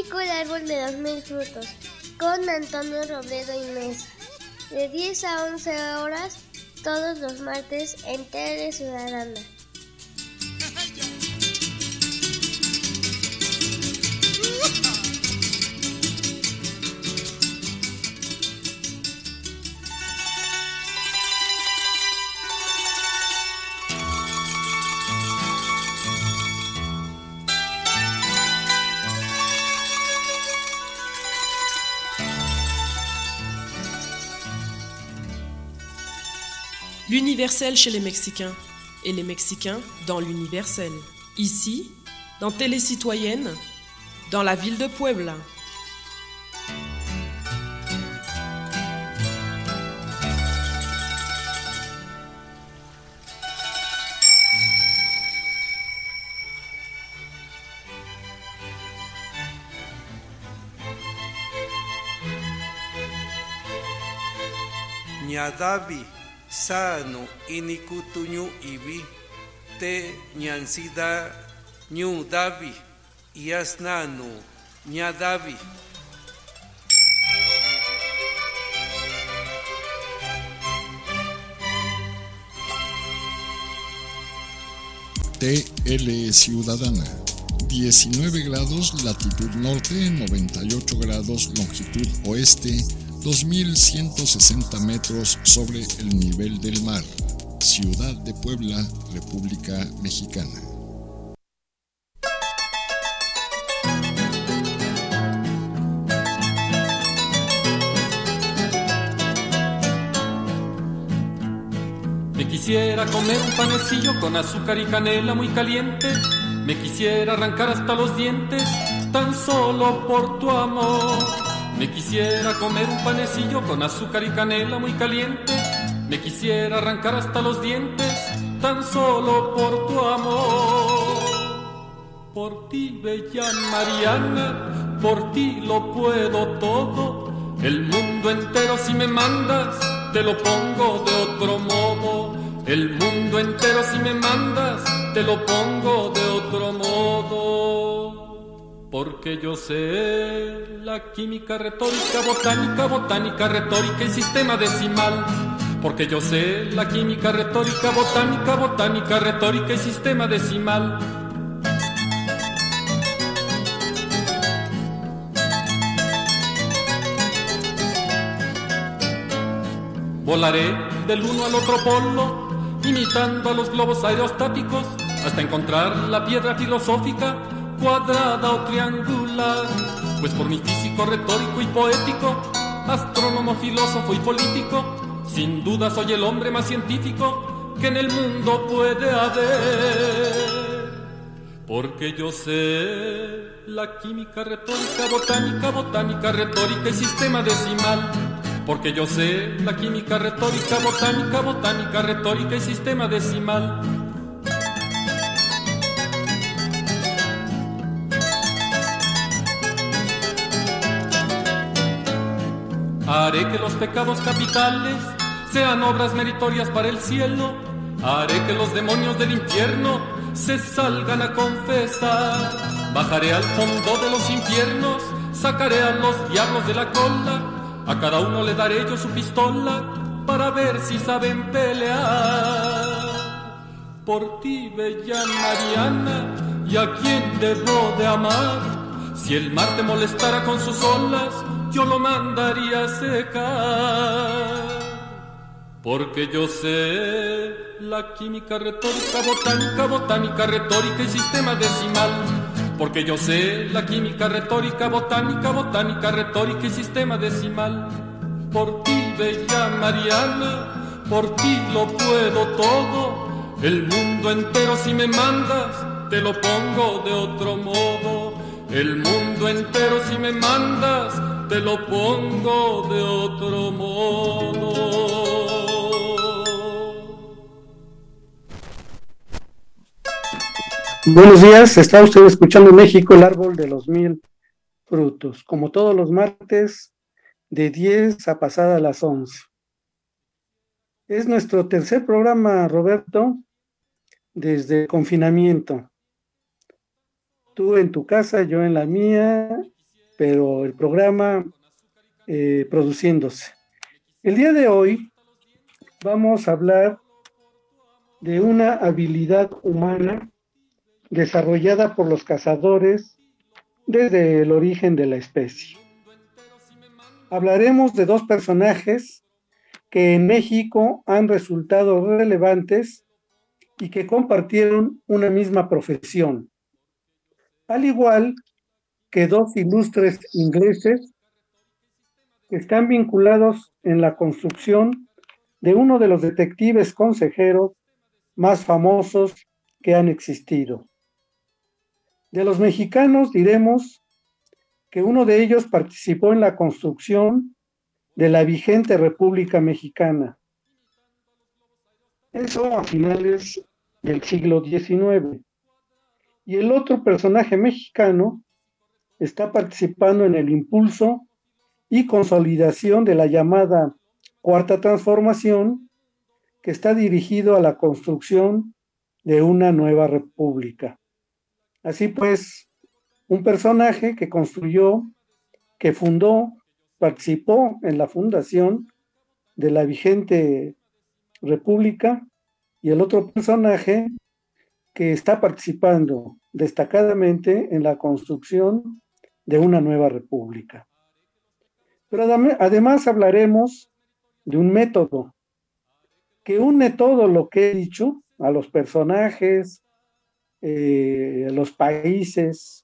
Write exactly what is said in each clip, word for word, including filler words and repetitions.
México, el árbol de los mil frutos, con Antonio Robledo y Mesa, de diez a once horas, todos los martes en Tele Ciudadana. L'universel chez les Mexicains, et les Mexicains dans l'universel. Ici, dans Télé Citoyenne, dans la ville de Puebla. Ñadavi sano inikutuñu ibi te ñansida ñu davi yasnanu ñadavi. T L Ciudadana, diecinueve grados latitud norte, noventa y ocho grados longitud oeste, dos mil ciento sesenta metros sobre el nivel del mar. Ciudad de Puebla, República Mexicana. Me quisiera comer un panecillo con azúcar y canela muy caliente. Me quisiera arrancar hasta los dientes, tan solo por tu amor. Me quisiera comer un panecillo con azúcar y canela muy caliente. Me quisiera arrancar hasta los dientes, tan solo por tu amor. Por ti, bella Mariana, por ti lo puedo todo. El mundo entero si me mandas, te lo pongo de otro modo. El mundo entero si me mandas, te lo pongo de otro modo. Porque yo sé la química, retórica, botánica, botánica, retórica y sistema decimal. Porque yo sé la química, retórica, botánica, botánica, retórica y sistema decimal. Volaré del uno al otro polo, imitando a los globos aerostáticos, hasta encontrar la piedra filosófica, cuadrada o triangular. Pues por mi físico, retórico y poético, astrónomo, filósofo y político, sin duda soy el hombre más científico que en el mundo puede haber. Porque yo sé la química, retórica, botánica, botánica, retórica y sistema decimal. Porque yo sé la química, retórica, botánica, botánica, retórica y sistema decimal. Haré que los pecados capitales sean obras meritorias para el cielo. Haré que los demonios del infierno se salgan a confesar. Bajaré al fondo de los infiernos, sacaré a los diablos de la cola. A cada uno le daré yo su pistola para ver si saben pelear. Por ti, bella Mariana, ¿y a quién debo de amar? Si el mar te molestara con sus olas, yo lo mandaría a secar. Porque yo sé la química, retórica, botánica, botánica, retórica y sistema decimal. Porque yo sé la química, retórica, botánica, botánica, retórica y sistema decimal. Por ti, bella Mariana, por ti lo puedo todo. El mundo entero si me mandas, te lo pongo de otro modo. El mundo entero si me mandas, te lo pongo de otro modo. Buenos días, está usted escuchando México, el árbol de los mil frutos, como todos los martes, de diez a pasada las once. Es nuestro tercer programa, Roberto, desde el confinamiento. Tú en tu casa, yo en la mía, pero el programa eh, produciéndose. El día de hoy vamos a hablar de una habilidad humana desarrollada por los cazadores desde el origen de la especie. Hablaremos de dos personajes que en México han resultado relevantes y que compartieron una misma profesión, al igual que dos ilustres ingleses que están vinculados en la construcción de uno de los detectives consejeros más famosos que han existido. De los mexicanos diremos que uno de ellos participó en la construcción de la vigente República Mexicana. Eso a finales del siglo diecinueve. Y el otro personaje mexicano está participando en el impulso y consolidación de la llamada Cuarta Transformación, que está dirigido a la construcción de una nueva república. Así pues, un personaje que construyó, que fundó, participó en la fundación de la vigente república, y el otro personaje que está participando destacadamente en la construcción de una nueva república. Pero además hablaremos de un método, que une todo lo que he dicho, a los personajes, eh, a los países,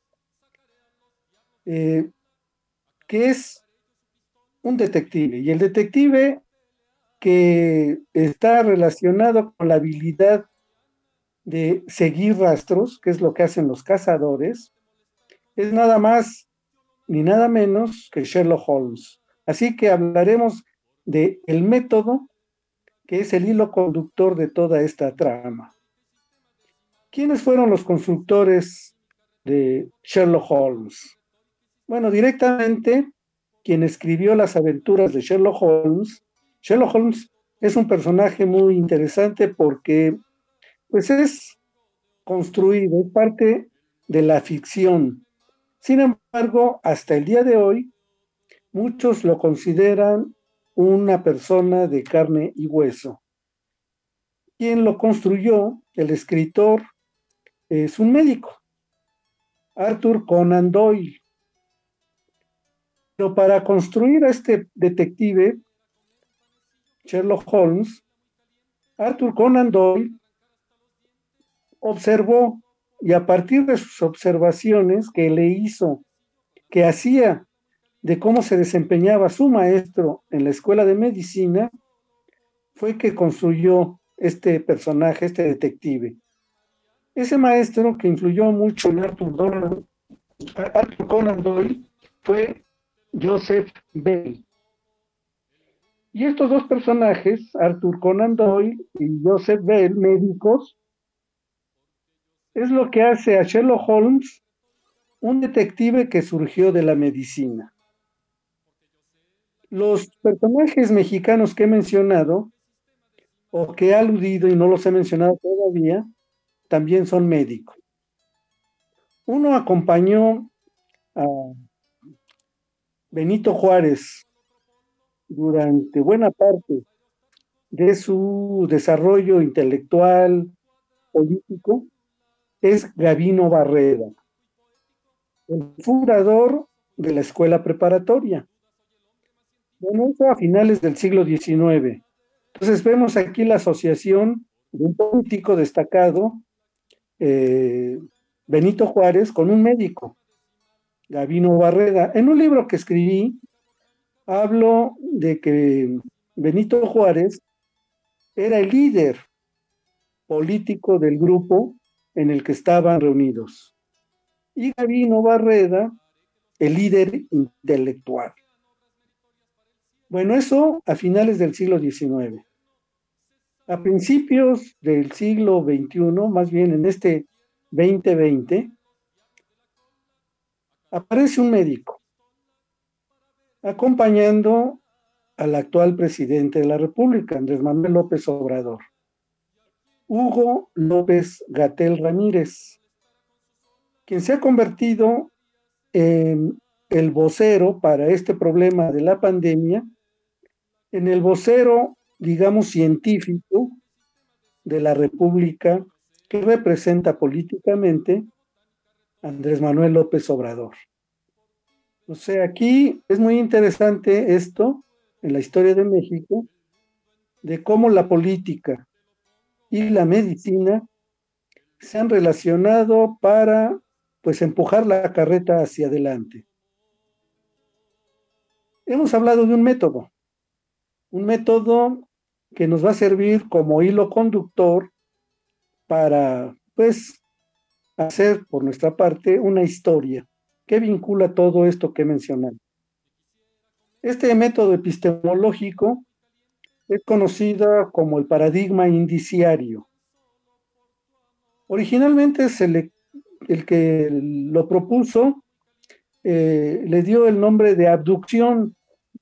eh, que es un detective. Y el detective que está relacionado con la habilidad de seguir rastros, que es lo que hacen los cazadores, es nada más ni nada menos que Sherlock Holmes. Así que hablaremos de el método que es el hilo conductor de toda esta trama. ¿Quiénes fueron los constructores de Sherlock Holmes? Bueno, directamente quien escribió las aventuras de Sherlock Holmes. Sherlock Holmes es un personaje muy interesante porque pues es construido, es parte de la ficción. Sin embargo, hasta el día de hoy, muchos lo consideran una persona de carne y hueso. Quien lo construyó, el escritor, es un médico, Arthur Conan Doyle. Pero para construir a este detective, Sherlock Holmes, Arthur Conan Doyle observó, y a partir de sus observaciones que le hizo, que hacía de cómo se desempeñaba su maestro en la escuela de medicina, fue que construyó este personaje, este detective. Ese maestro que influyó mucho en Arthur, Doyle, Arthur Conan Doyle fue Joseph Bell. Y estos dos personajes, Arthur Conan Doyle y Joseph Bell, médicos, es lo que hace a Sherlock Holmes un detective que surgió de la medicina. Los personajes mexicanos que he mencionado, o que he aludido y no los he mencionado todavía, también son médicos. Uno acompañó a Benito Juárez durante buena parte de su desarrollo intelectual, político, es Gavino Barreda, el fundador de la escuela preparatoria. Bueno, eso a finales del siglo diecinueve. Entonces vemos aquí la asociación de un político destacado, eh, Benito Juárez, con un médico, Gavino Barreda. En un libro que escribí, hablo de que Benito Juárez era el líder político del grupo en el que estaban reunidos, y Gavino Barreda, el líder intelectual. Bueno, eso a finales del siglo diecinueve. A principios del siglo veintiuno, más bien en este veinte veinte, aparece un médico acompañando al actual presidente de la República, Andrés Manuel López Obrador, Hugo López Gatell Ramírez, quien se ha convertido en el vocero para este problema de la pandemia, en el vocero, digamos, científico de la República que representa políticamente Andrés Manuel López Obrador. O sea, aquí es muy interesante esto en la historia de México, de cómo la política y la medicina se han relacionado para, pues, empujar la carreta hacia adelante. Hemos hablado de un método, un método que nos va a servir como hilo conductor para, pues, hacer por nuestra parte una historia que vincula todo esto que he mencionado. Este método epistemológico es conocido como el paradigma indiciario. Originalmente se le, el que lo propuso eh, le dio el nombre de abducción,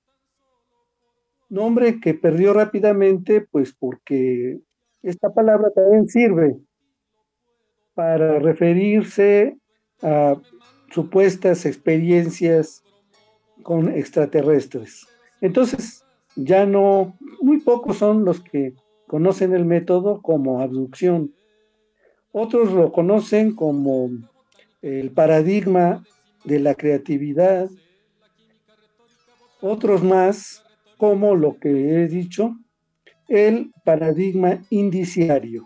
nombre que perdió rápidamente, pues porque esta palabra también sirve para referirse a supuestas experiencias con extraterrestres. Entonces, ya no, muy pocos son los que conocen el método como abducción. Otros lo conocen como el paradigma de la creatividad. Otros más como lo que he dicho, el paradigma indiciario.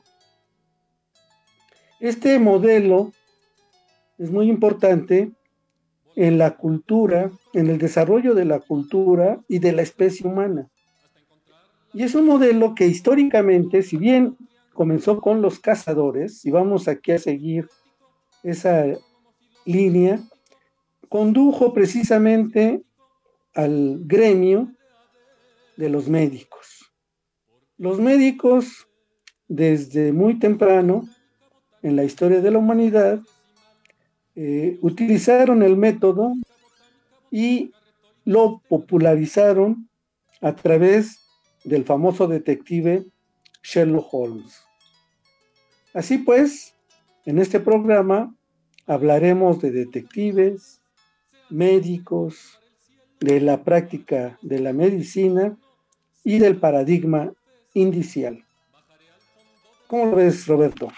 Este modelo es muy importante en la cultura, en el desarrollo de la cultura y de la especie humana. Y es un modelo que históricamente, si bien comenzó con los cazadores, y vamos aquí a seguir esa línea, condujo precisamente al gremio de los médicos. Los médicos, desde muy temprano en la historia de la humanidad, eh, utilizaron el método y lo popularizaron a través del famoso detective Sherlock Holmes. Así pues, en este programa hablaremos de detectives, médicos, de la práctica de la medicina y del paradigma indicial. ¿Cómo lo ves, Roberto?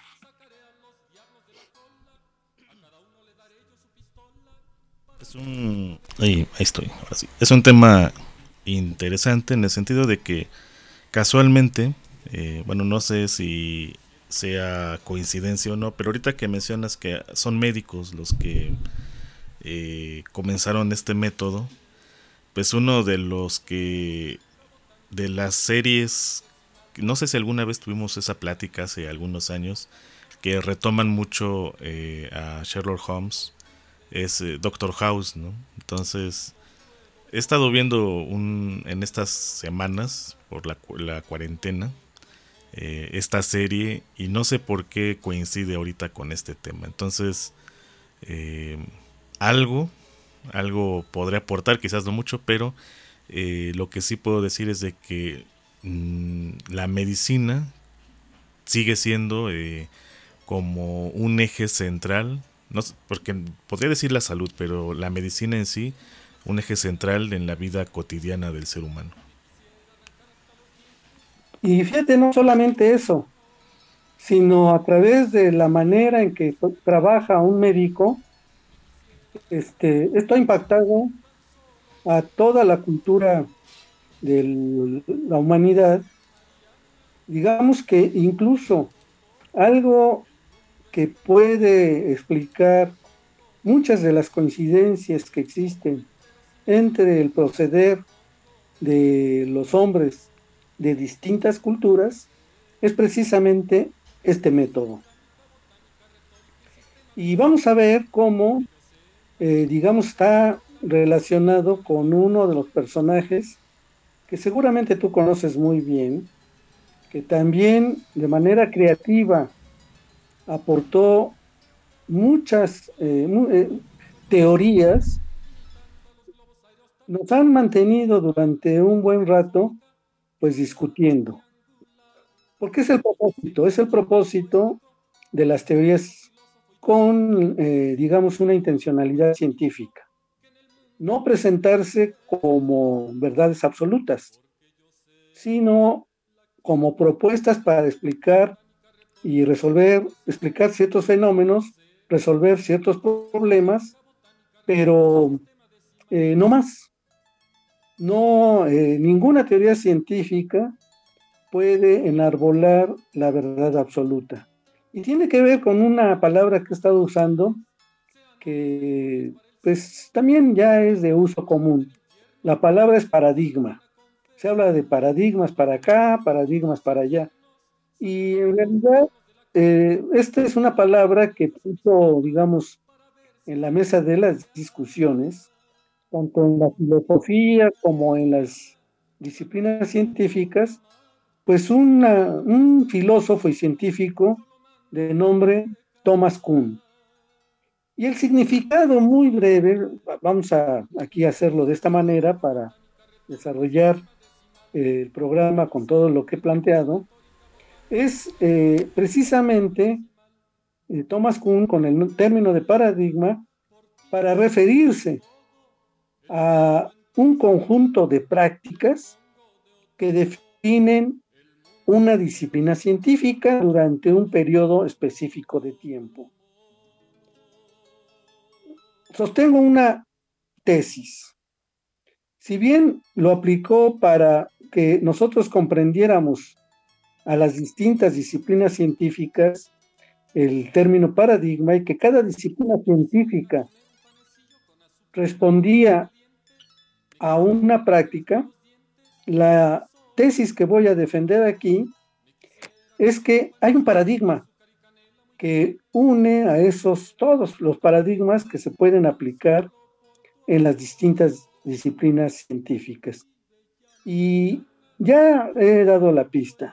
Es un... Ahí, ahí estoy, ahora sí. Es un tema interesante en el sentido de que casualmente, eh, bueno, no sé si sea coincidencia o no, pero ahorita que mencionas que son médicos los que eh, comenzaron este método, pues uno de los que de las series, no sé si alguna vez tuvimos esa plática hace algunos años, que retoman mucho eh, a Sherlock Holmes, es eh, Doctor House, ¿no? Entonces he estado viendo un, en estas semanas por la, la cuarentena eh, esta serie y no sé por qué coincide ahorita con este tema. Entonces eh, algo algo podré aportar, quizás no mucho, pero eh, lo que sí puedo decir es de que mmm, la medicina sigue siendo eh, como un eje central, no, porque podría decir la salud, pero la medicina en sí, un eje central en la vida cotidiana del ser humano. Y fíjate, no solamente eso, sino a través de la manera en que trabaja un médico, este, esto ha impactado a toda la cultura de la humanidad. Digamos que incluso algo que puede explicar muchas de las coincidencias que existen entre el proceder de los hombres de distintas culturas es precisamente este método. Y vamos a ver cómo, eh, digamos, está relacionado con uno de los personajes que seguramente tú conoces muy bien, que también de manera creativa aportó muchas eh, mu- eh, teorías, nos han mantenido durante un buen rato pues discutiendo. Porque es el propósito, es el propósito de las teorías con, eh, digamos, una intencionalidad científica. no presentarse como verdades absolutas, sino como propuestas para explicar y resolver, explicar ciertos fenómenos, resolver ciertos problemas, pero eh, no más. No, eh, ninguna teoría científica puede enarbolar la verdad absoluta. Y tiene que ver con una palabra que he estado usando, que pues también ya es de uso común. La palabra es paradigma. Se habla de paradigmas para acá, paradigmas para allá. Y en realidad, eh, esta es una palabra que puso, digamos, en la mesa de las discusiones, tanto en la filosofía como en las disciplinas científicas, pues una, un filósofo y científico de nombre Thomas Kuhn. Y el significado muy breve, vamos a aquí a hacerlo de esta manera para desarrollar eh, el programa con todo lo que he planteado, es eh, precisamente eh, Thomas Kuhn con el término de paradigma para referirse a un conjunto de prácticas que definen una disciplina científica durante un periodo específico de tiempo. Sostengo una tesis. Si bien lo aplicó para que nosotros comprendiéramos a las distintas disciplinas científicas el término paradigma y que cada disciplina científica respondía a una práctica, la tesis que voy a defender aquí es que hay un paradigma que une a esos, todos los paradigmas que se pueden aplicar en las distintas disciplinas científicas. Y ya he dado la pista.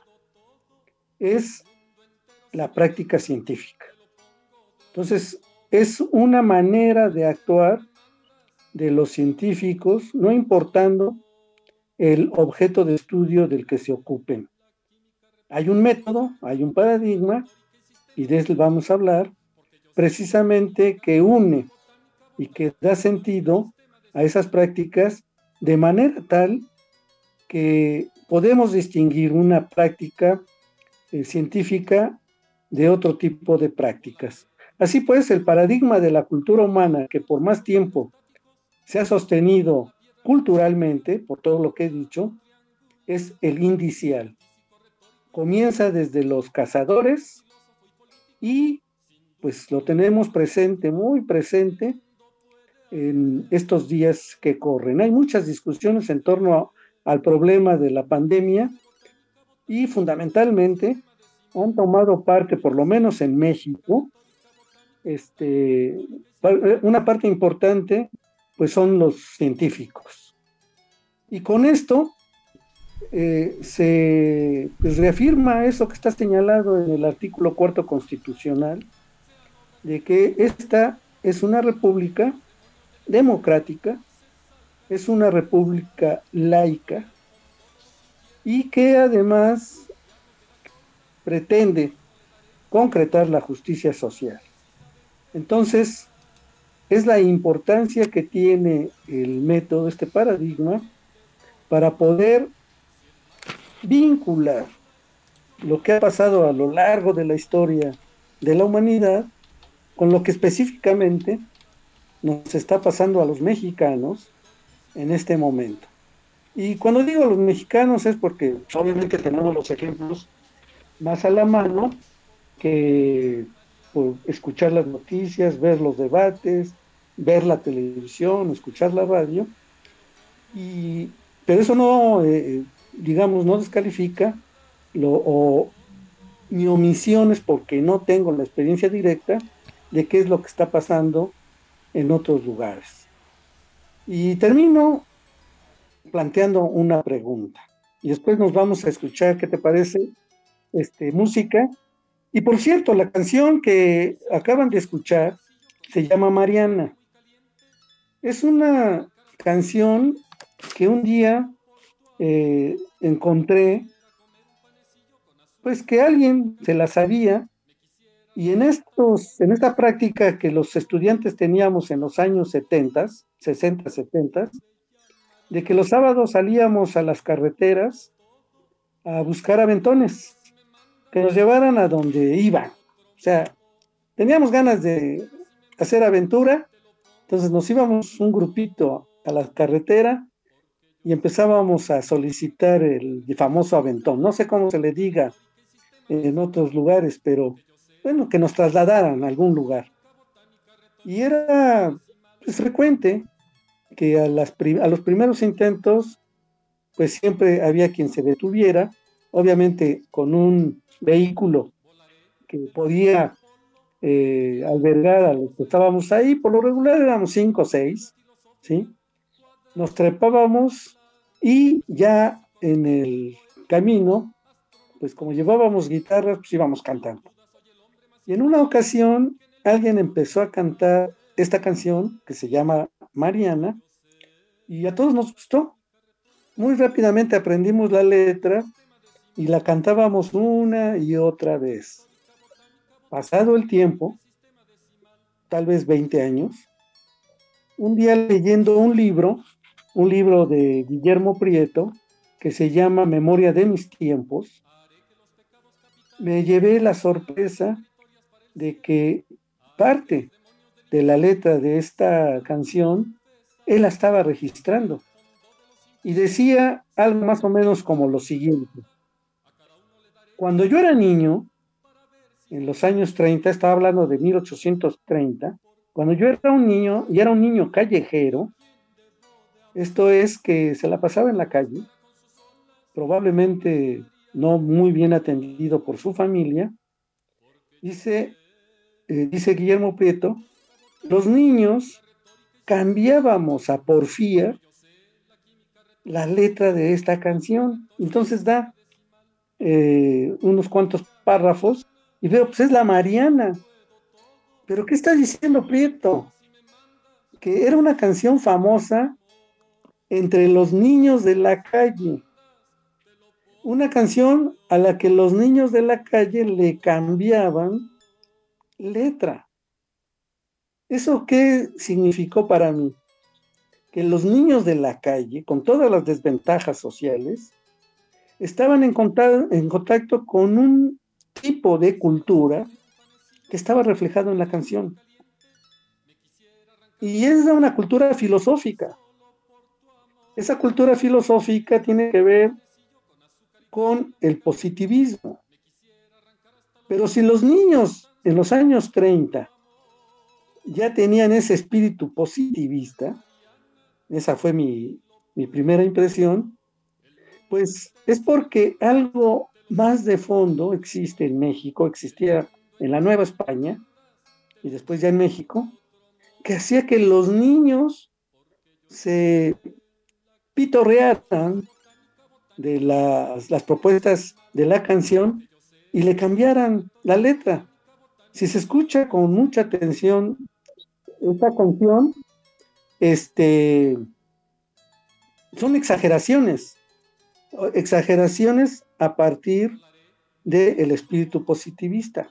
Es la práctica científica. Entonces, es una manera de actuar de los científicos, no importando el objeto de estudio del que se ocupen. Hay un método, hay un paradigma, y de él vamos a hablar, precisamente que une y que da sentido a esas prácticas de manera tal que podemos distinguir una práctica eh, científica de otro tipo de prácticas. Así pues, el paradigma de la cultura humana, que por más tiempo se ha sostenido culturalmente, por todo lo que he dicho, es el indicial. Comienza desde los cazadores y pues lo tenemos presente, muy presente en estos días que corren. Hay muchas discusiones en torno a, al problema de la pandemia y fundamentalmente han tomado parte, por lo menos en México, este, una parte importante pues son los científicos. Y con esto eh, se pues, reafirma eso que está señalado en el artículo cuarto constitucional, de que esta es una república democrática, es una república laica y que además pretende concretar la justicia social. Entonces, es la importancia que tiene el método, este paradigma, para poder vincular lo que ha pasado a lo largo de la historia de la humanidad con lo que específicamente nos está pasando a los mexicanos en este momento. Y cuando digo a los mexicanos es porque obviamente tenemos los ejemplos más a la mano que por escuchar las noticias, ver los debates, ver la televisión, escuchar la radio, y, pero eso no, eh, digamos, no descalifica lo, o, mi omisiones porque no tengo la experiencia directa de qué es lo que está pasando en otros lugares. Y termino planteando una pregunta, y después nos vamos a escuchar, ¿qué te parece? Este, música. Y por cierto, la canción que acaban de escuchar se llama Mariana. Es una canción que un día eh, encontré, pues que alguien se la sabía Y en estos, en esta práctica que los estudiantes teníamos en los años setenta, sesenta, setenta, de que los sábados salíamos a las carreteras a buscar aventones que nos llevaran a donde iban. O sea, teníamos ganas de hacer aventura, entonces nos íbamos un grupito a la carretera y empezábamos a solicitar el famoso aventón. No sé cómo se le diga en otros lugares, pero bueno, que nos trasladaran a algún lugar. Y era pues, frecuente que a, las prim- a los primeros intentos, pues siempre había quien se detuviera, obviamente con un vehículo que podía eh, albergar a los que estábamos ahí. Por lo regular éramos cinco o seis, ¿sí? Nos trepábamos y ya en el camino, pues como llevábamos guitarras, pues íbamos cantando. Y en una ocasión alguien empezó a cantar esta canción que se llama Mariana y a todos nos gustó. Muy rápidamente aprendimos la letra y la cantábamos una y otra vez. Pasado el tiempo, tal vez veinte años, un día leyendo un libro, un libro de Guillermo Prieto, que se llama Memoria de mis tiempos, me llevé la sorpresa de que parte de la letra de esta canción él la estaba registrando y decía algo más o menos como lo siguiente: cuando yo era niño, en los años treinta, estaba hablando de mil ochocientos treinta, cuando yo era un niño y era un niño callejero, esto es que se la pasaba en la calle, probablemente no muy bien atendido por su familia, dice, eh, dice Guillermo Prieto, los niños cambiábamos a porfía la letra de esta canción. Entonces da eh, unos cuantos párrafos y veo, pues es la Mariana. ¿Pero qué está diciendo Prieto? Que era una canción famosa entre los niños de la calle. Una canción a la que los niños de la calle le cambiaban letra. ¿Eso qué significó para mí? Que los niños de la calle, con todas las desventajas sociales, estaban en contacto, en contacto con un tipo de cultura que estaba reflejado en la canción. Y es una cultura filosófica. Esa cultura filosófica tiene que ver con el positivismo. Pero si los niños en los años treinta ya tenían ese espíritu positivista, esa fue mi, mi primera impresión, pues es porque algo más de fondo existe en México, existía en la Nueva España y después ya en México, que hacía que los niños se pitorrearan de las, las propuestas de la canción y le cambiaran la letra. Si se escucha con mucha atención esta canción, este, son exageraciones, exageraciones a partir del espíritu positivista.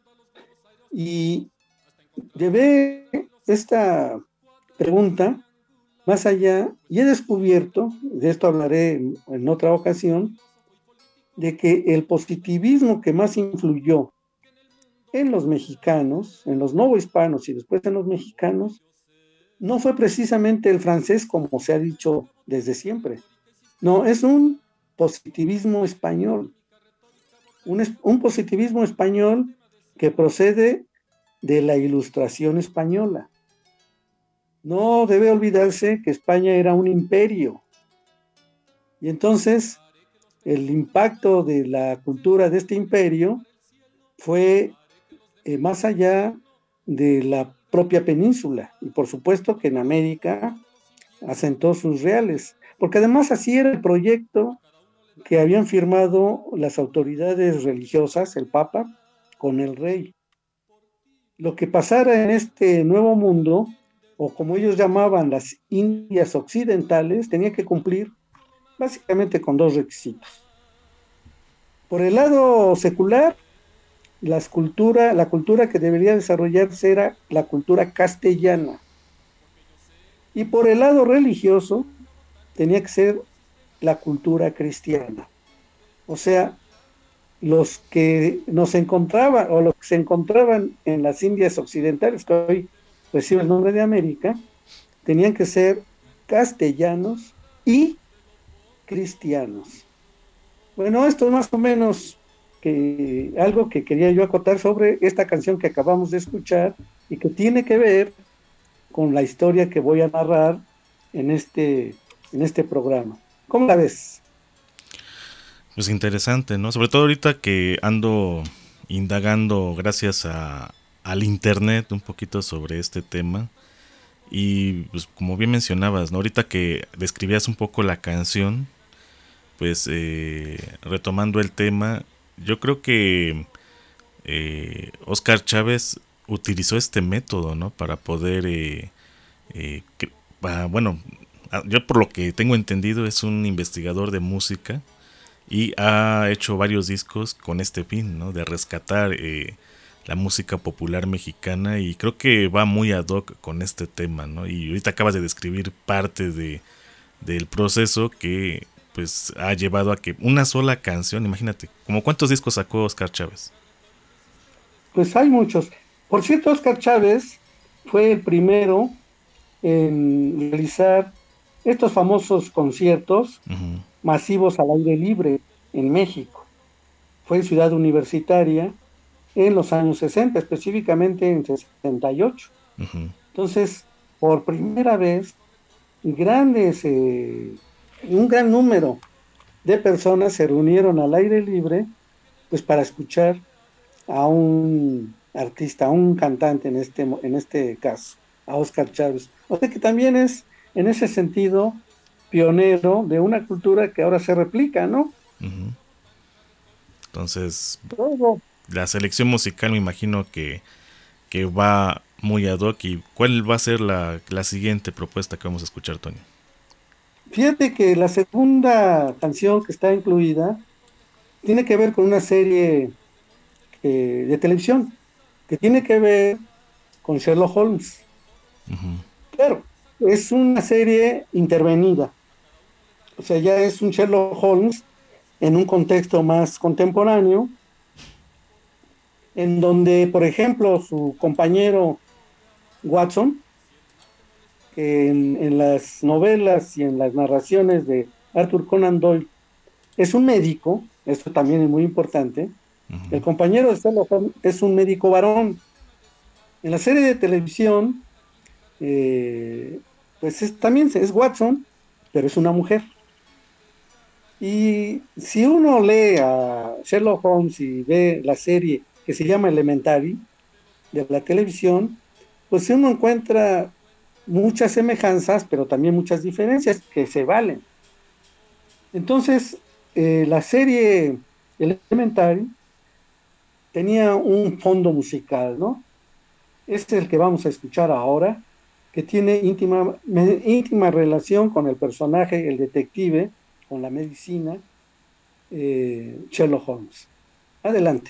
Y llevé esta pregunta más allá y he descubierto, de esto hablaré en, en otra ocasión, de que el positivismo que más influyó en los mexicanos, en los novohispanos y después en los mexicanos, no fue precisamente el francés como se ha dicho desde siempre. No, es un positivismo español. Un, un positivismo español que procede de la Ilustración española. No debe olvidarse que España era un imperio. Y entonces el impacto de la cultura de este imperio fue eh, más allá de la propia península. Y por supuesto que en América asentó sus reales. Porque además así era el proyecto que habían firmado las autoridades religiosas, el Papa, con el rey. Lo que pasara en este nuevo mundo, o como ellos llamaban las Indias occidentales, tenía que cumplir básicamente con dos requisitos. Por el lado secular, la cultura, la cultura que debería desarrollarse era la cultura castellana. Y por el lado religioso, tenía que ser la cultura cristiana. O sea, los que nos encontraban, o los que se encontraban en las Indias occidentales, que hoy recibe el nombre de América, tenían que ser castellanos y cristianos. Bueno, esto es más o menos que algo que quería yo acotar sobre esta canción que acabamos de escuchar y que tiene que ver con la historia que voy a narrar en este, en este programa. ¿Cómo la ves? Pues interesante, ¿no? Sobre todo ahorita que ando indagando gracias a, al internet un poquito sobre este tema. Y pues como bien mencionabas, ¿no? Ahorita que describías un poco la canción, pues eh, retomando el tema, yo creo que eh, Óscar Chávez utilizó este método, ¿no? Para poder, eh, eh, que, para, bueno, yo por lo que tengo entendido es un investigador de música y ha hecho varios discos con este fin, ¿no? De rescatar eh, la música popular mexicana, y creo que va muy ad hoc con este tema, ¿no? Y ahorita acabas de describir parte de del proceso que pues ha llevado a que una sola canción, imagínate, ¿como cuántos discos sacó Óscar Chávez? Pues hay muchos. Por cierto, Óscar Chávez fue el primero en realizar estos famosos conciertos uh-huh. masivos al aire libre en México. Fue en Ciudad Universitaria en los años sesenta, específicamente en sesenta y ocho. Uh-huh. Entonces, por primera vez, grandes, eh, un gran número de personas se reunieron al aire libre, pues para escuchar a un artista, a un cantante en este, en este caso, a Óscar Chávez. O sea que también es, en ese sentido, pionero de una cultura que ahora se replica, ¿no? Uh-huh. Entonces, Todo. la selección musical me imagino que, que va muy ad hoc. ¿Y cuál va a ser la, la siguiente propuesta que vamos a escuchar, Toño? Fíjate que la segunda canción que está incluida tiene que ver con una serie eh, de televisión que tiene que ver con Sherlock Holmes. Uh-huh. Claro, es una serie intervenida. O sea, ya es un Sherlock Holmes en un contexto más contemporáneo, en donde, por ejemplo, su compañero Watson, que en, en las novelas y en las narraciones de Arthur Conan Doyle es un médico, esto también es muy importante. Uh-huh. El compañero de Sherlock Holmes es un médico varón. En la serie de televisión, eh, pues es, también es Watson, pero es una mujer. Y si uno lee a Sherlock Holmes y ve la serie que se llama Elementary de la televisión, pues uno encuentra muchas semejanzas, pero también muchas diferencias que se valen. Entonces, eh, la serie Elementary tenía un fondo musical, ¿no? Este es el que vamos a escuchar ahora, que tiene íntima, íntima relación con el personaje, el detective, con la medicina, eh, Sherlock Holmes. Adelante.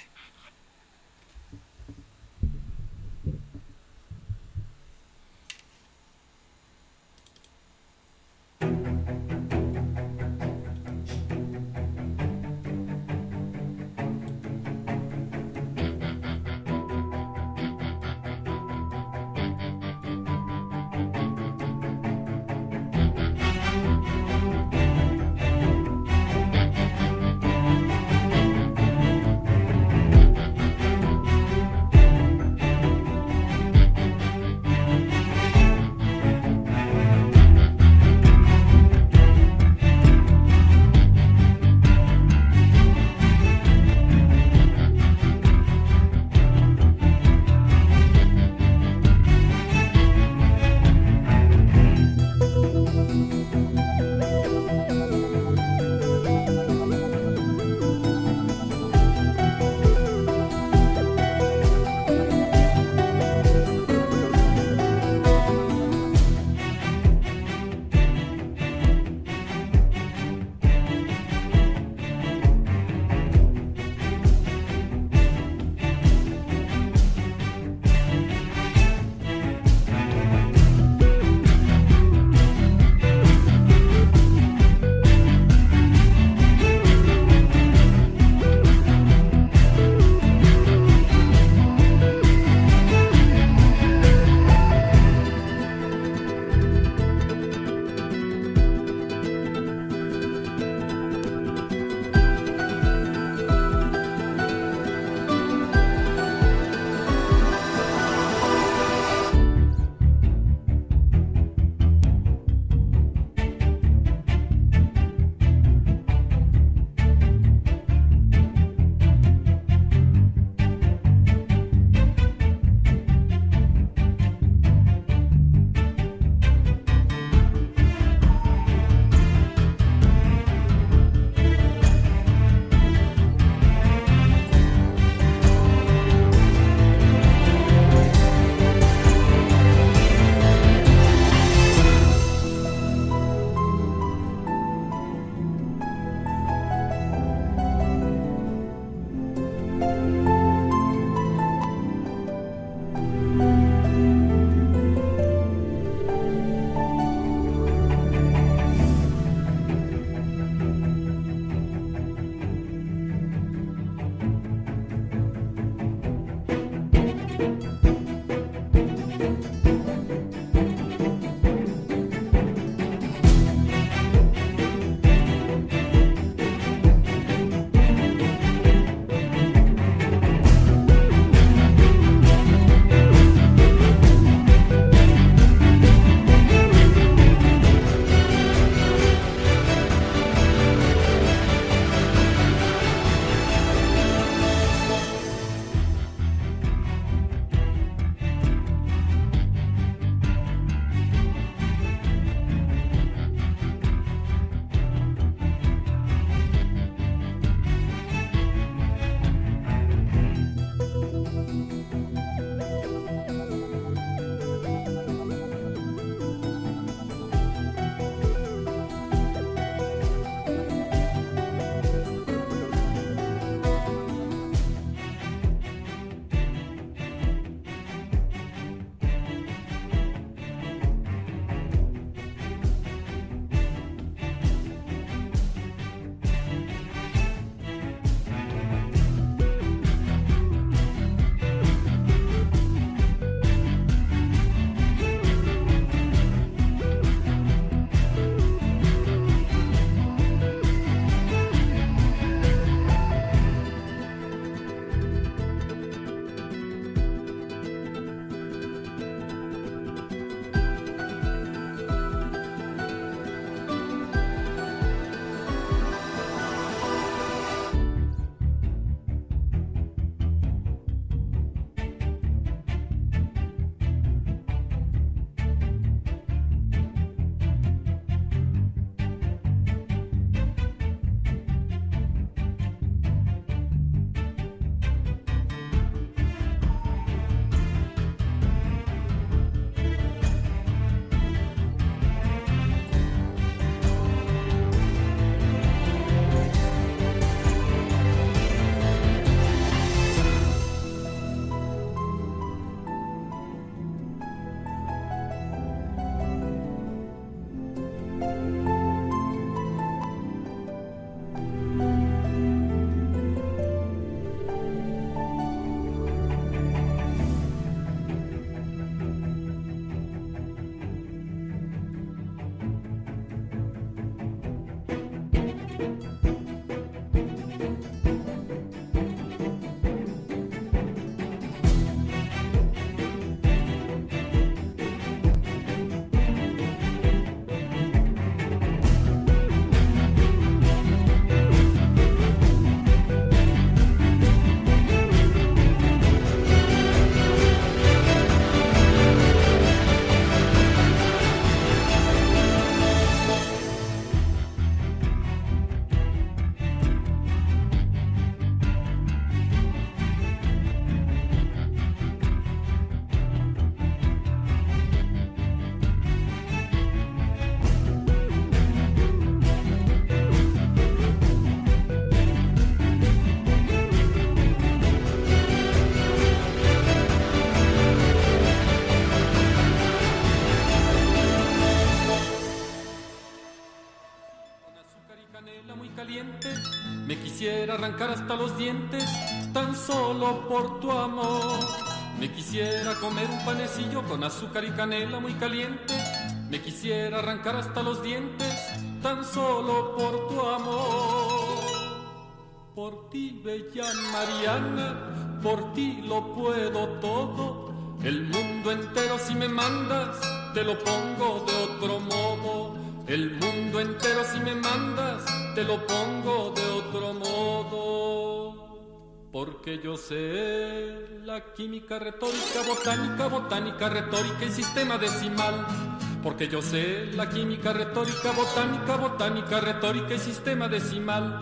arrancar hasta los dientes, tan solo por tu amor. Me quisiera comer un panecillo con azúcar y canela muy caliente. Me quisiera arrancar hasta los dientes, tan solo por tu amor. Por ti, bella Mariana, por ti lo puedo todo. El mundo entero si me mandas, te lo pongo de otro modo. El mundo entero si me mandas, te lo pongo de otro modo. Porque yo sé la química, retórica, botánica, botánica, retórica y sistema decimal. Porque yo sé la química, retórica, botánica, botánica, retórica y sistema decimal.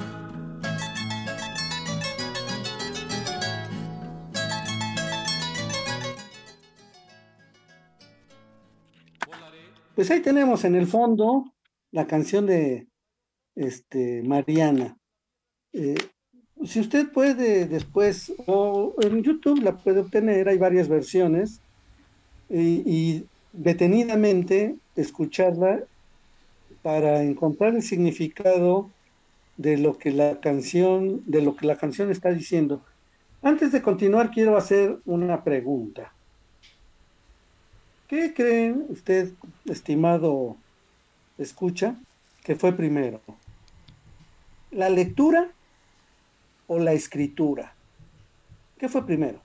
Pues ahí tenemos en el fondo la canción de este, Mariana. Eh, si usted puede después, o en YouTube la puede obtener, hay varias versiones, y, y detenidamente escucharla para encontrar el significado de lo que la canción, de lo que la canción está diciendo. Antes de continuar, quiero hacer una pregunta. ¿Qué cree usted, estimado escucha, que fue primero? ¿La lectura o la escritura? ¿Qué fue primero?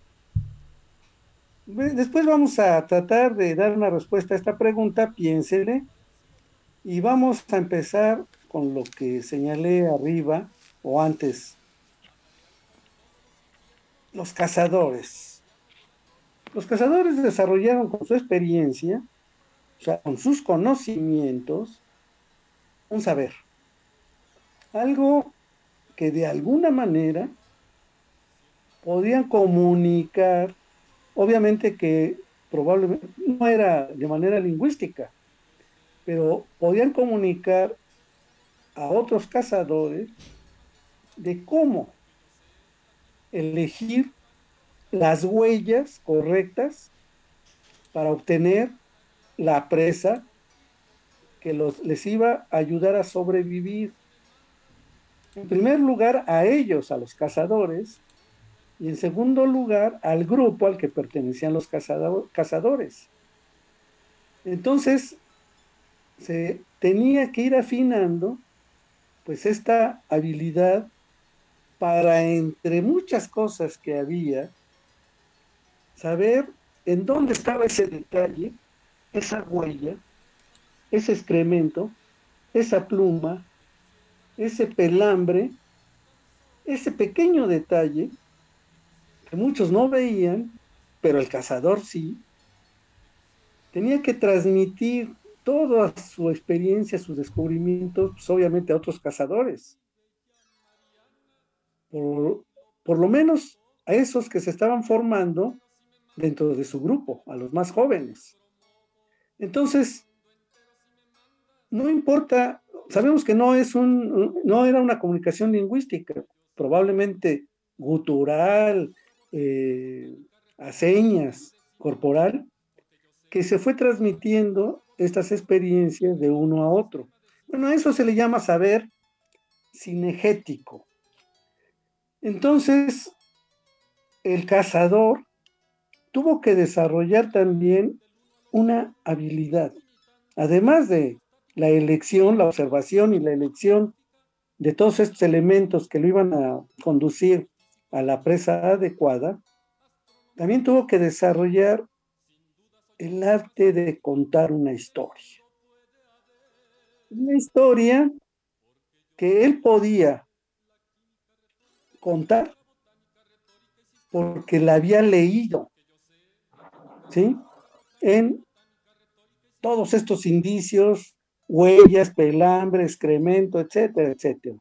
Después vamos a tratar de dar una respuesta a esta pregunta, piénsele, y vamos a empezar con lo que señalé arriba o antes. Los cazadores. Los cazadores desarrollaron con su experiencia, o sea, con sus conocimientos, un saber. Algo que de alguna manera podían comunicar, obviamente que probablemente no era de manera lingüística, pero podían comunicar a otros cazadores de cómo elegir las huellas correctas para obtener la presa que los, les iba a ayudar a sobrevivir. En primer lugar, a ellos, a los cazadores, y en segundo lugar, al grupo al que pertenecían los cazado, cazadores. Entonces, se tenía que ir afinando, pues, esta habilidad para, entre muchas cosas que había, saber en dónde estaba ese detalle, esa huella, ese excremento, esa pluma, ese pelambre, ese pequeño detalle que muchos no veían, pero el cazador sí. Tenía que transmitir toda su experiencia, sus descubrimientos, pues obviamente a otros cazadores. Por, por lo menos a esos que se estaban formando dentro de su grupo, a los más jóvenes. Entonces, no importa, sabemos que no es un, no era una comunicación lingüística, probablemente gutural, eh, a señas, corporal, que se fue transmitiendo estas experiencias de uno a otro. Bueno, a eso se le llama saber cinegético. Entonces, el cazador tuvo que desarrollar también una habilidad, además de la elección, la observación y la elección de todos estos elementos que lo iban a conducir a la presa adecuada, también tuvo que desarrollar el arte de contar una historia. Una historia que él podía contar porque la había leído, ¿sí? En todos estos indicios, huellas, pelambre, excremento, etcétera, etcétera.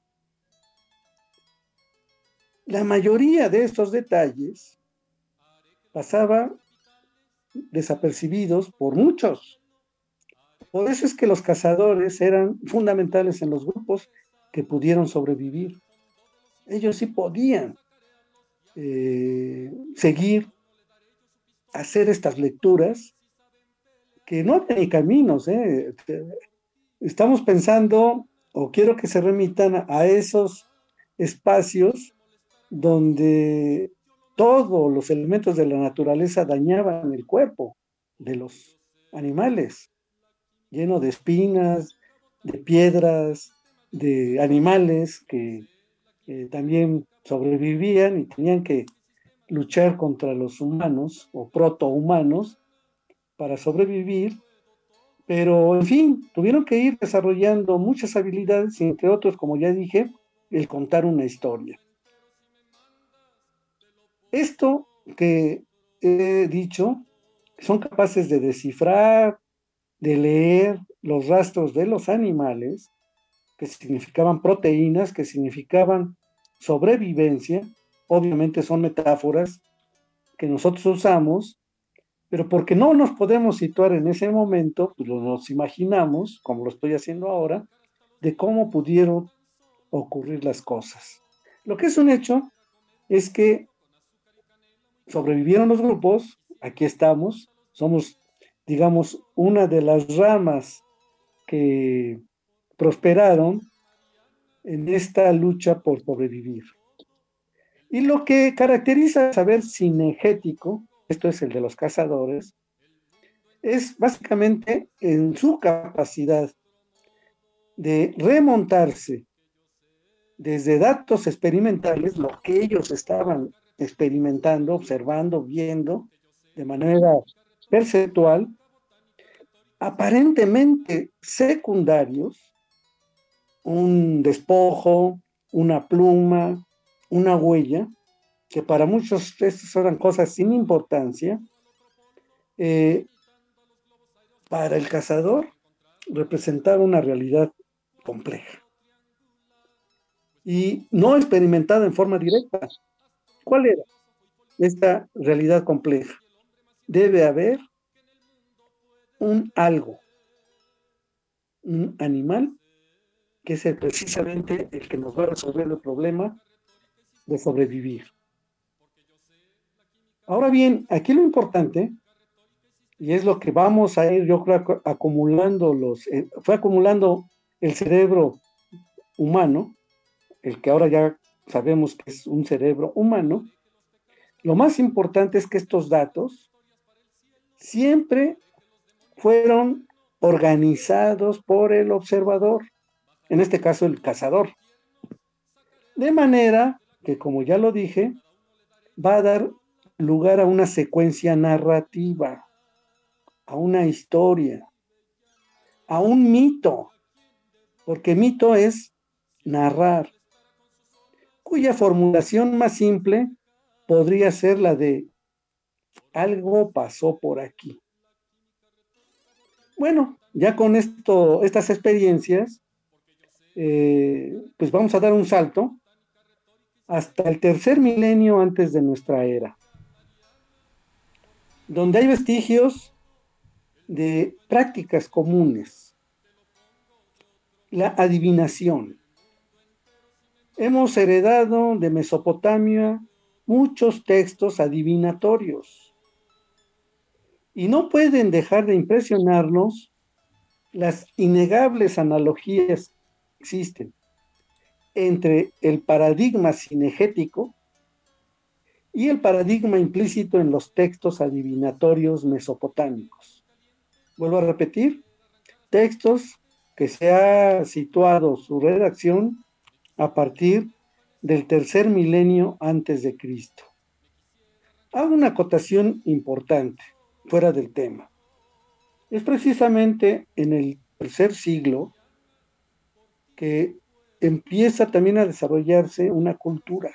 La mayoría de estos detalles pasaba desapercibidos por muchos. Por eso es que los cazadores eran fundamentales en los grupos que pudieron sobrevivir. Ellos sí podían eh, seguir, hacer estas lecturas, que no hay caminos. Eh. Estamos pensando, o quiero que se remitan a esos espacios donde todos los elementos de la naturaleza dañaban el cuerpo de los animales, lleno de espinas, de piedras, de animales que eh, también sobrevivían y tenían que luchar contra los humanos o protohumanos para sobrevivir, pero en fin, tuvieron que ir desarrollando muchas habilidades, entre otros, como ya dije, el contar una historia. Esto que he dicho, son capaces de descifrar, de leer los rastros de los animales, que significaban proteínas, que significaban sobrevivencia. Obviamente son metáforas que nosotros usamos, pero porque no nos podemos situar en ese momento, pues nos imaginamos, como lo estoy haciendo ahora, de cómo pudieron ocurrir las cosas. Lo que es un hecho es que sobrevivieron los grupos, aquí estamos, somos, digamos, una de las ramas que prosperaron en esta lucha por sobrevivir. Y lo que caracteriza al saber cinegético, esto es el de los cazadores, es básicamente en su capacidad de remontarse desde datos experimentales, lo que ellos estaban experimentando, observando, viendo de manera perceptual, aparentemente secundarios, un despojo, una pluma, una huella, que para muchos estas eran cosas sin importancia, eh, para el cazador representaba una realidad compleja y no experimentada en forma directa. ¿Cuál era esta realidad compleja? Debe haber un algo, un animal, que es el, precisamente el que nos va a resolver el problema de sobrevivir. Ahora bien, aquí lo importante, y es lo que vamos a ir, yo creo, acumulando los, eh, fue acumulando el cerebro humano, el que ahora ya sabemos que es un cerebro humano. Lo más importante es que estos datos siempre fueron organizados por el observador, en este caso el cazador. De manera que, como ya lo dije, va a dar lugar a una secuencia narrativa, a una historia, a un mito, porque mito es narrar, cuya formulación más simple podría ser la de algo pasó por aquí. Bueno, ya con esto, estas experiencias, eh, pues vamos a dar un salto hasta el tercer milenio antes de nuestra era, donde hay vestigios de prácticas comunes, la adivinación. Hemos heredado de Mesopotamia muchos textos adivinatorios y no pueden dejar de impresionarnos las innegables analogías que existen entre el paradigma cinegético y el paradigma implícito en los textos adivinatorios mesopotámicos. Vuelvo a repetir, textos que se ha situado su redacción a partir del tercer milenio antes de Cristo. Hago una acotación importante, fuera del tema. Es precisamente en el tercer siglo que empieza también a desarrollarse una cultura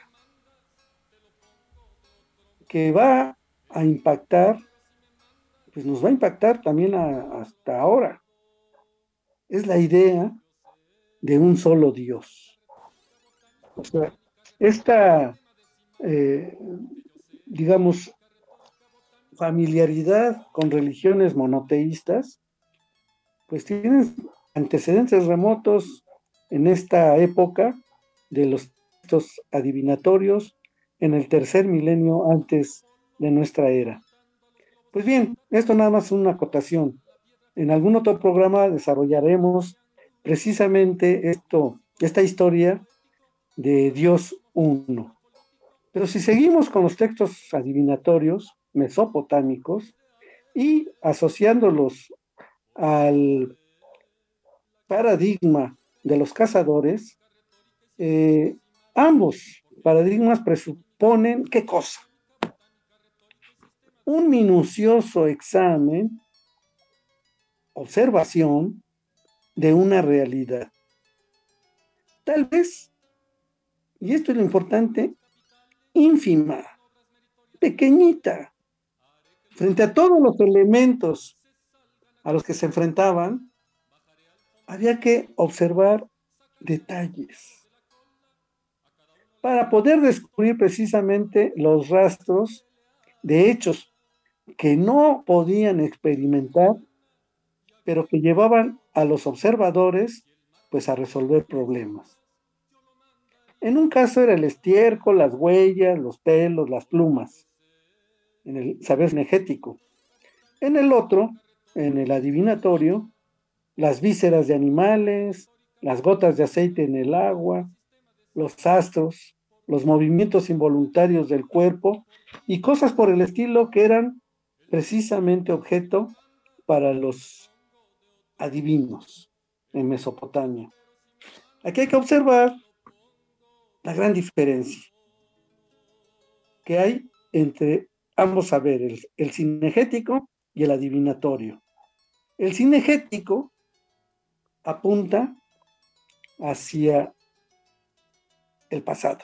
que va a impactar, pues nos va a impactar también a, hasta ahora. Es la idea de un solo Dios. O sea, esta, eh, digamos, familiaridad con religiones monoteístas, pues tienen antecedentes remotos en esta época de los textos adivinatorios en el tercer milenio antes de nuestra era. Pues bien, esto nada más es una acotación. En algún otro programa desarrollaremos precisamente esto, esta historia de Dios uno. Pero si seguimos con los textos adivinatorios mesopotámicos y asociándolos al paradigma de los cazadores, eh, ambos paradigmas presuponen ¿qué cosa? Un minucioso examen, observación de una realidad. Tal vez, y esto es lo importante, ínfima, pequeñita, frente a todos los elementos a los que se enfrentaban, había que observar detalles para poder descubrir precisamente los rastros de hechos que no podían experimentar, pero que llevaban a los observadores pues a resolver problemas. En un caso era el estiércol, las huellas, los pelos, las plumas, en el saber cinegético. En el otro, en el adivinatorio, las vísceras de animales, las gotas de aceite en el agua, los astros, los movimientos involuntarios del cuerpo y cosas por el estilo que eran precisamente objeto para los adivinos en Mesopotamia. Aquí hay que observar la gran diferencia que hay entre ambos saberes, el cinegético y el adivinatorio. El cinegético apunta hacia el pasado.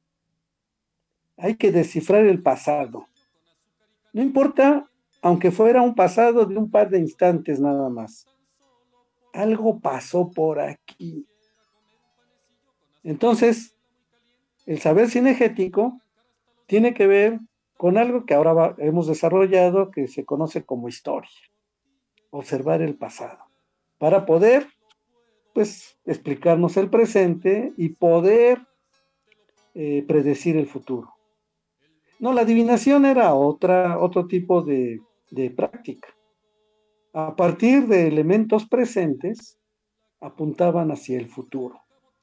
Hay que descifrar el pasado. No importa, aunque fuera un pasado de un par de instantes nada más. Algo pasó por aquí. Entonces, el saber cinegético tiene que ver con algo que ahora va, hemos desarrollado, que se conoce como historia. Observar el pasado. Para poder, pues, explicarnos el presente y poder eh, predecir el futuro. No, la adivinación era otra, otro tipo de, de práctica. A partir de elementos presentes, apuntaban hacia el futuro.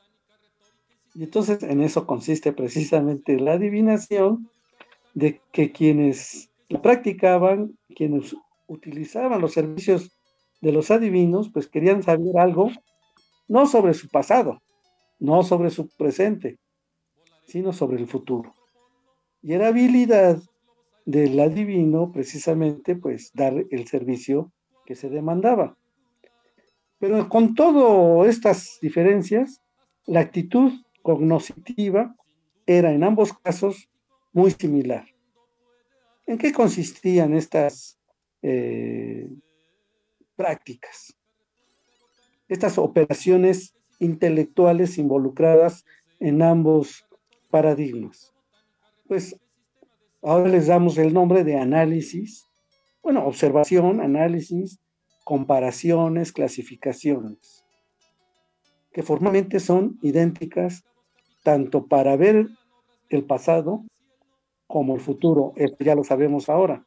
Y entonces en eso consiste precisamente la adivinación, de que quienes la practicaban, quienes utilizaban los servicios de los adivinos, pues querían saber algo, no sobre su pasado, no sobre su presente, sino sobre el futuro. Y era habilidad del adivino precisamente pues dar el servicio que se demandaba. Pero con todas estas diferencias, la actitud cognoscitiva era en ambos casos muy similar. ¿En qué consistían estas eh, prácticas? Estas operaciones intelectuales involucradas en ambos paradigmas. Pues ahora les damos el nombre de análisis, bueno, observación, análisis, comparaciones, clasificaciones, que formalmente son idénticas tanto para ver el pasado como el futuro. Esto ya lo sabemos ahora.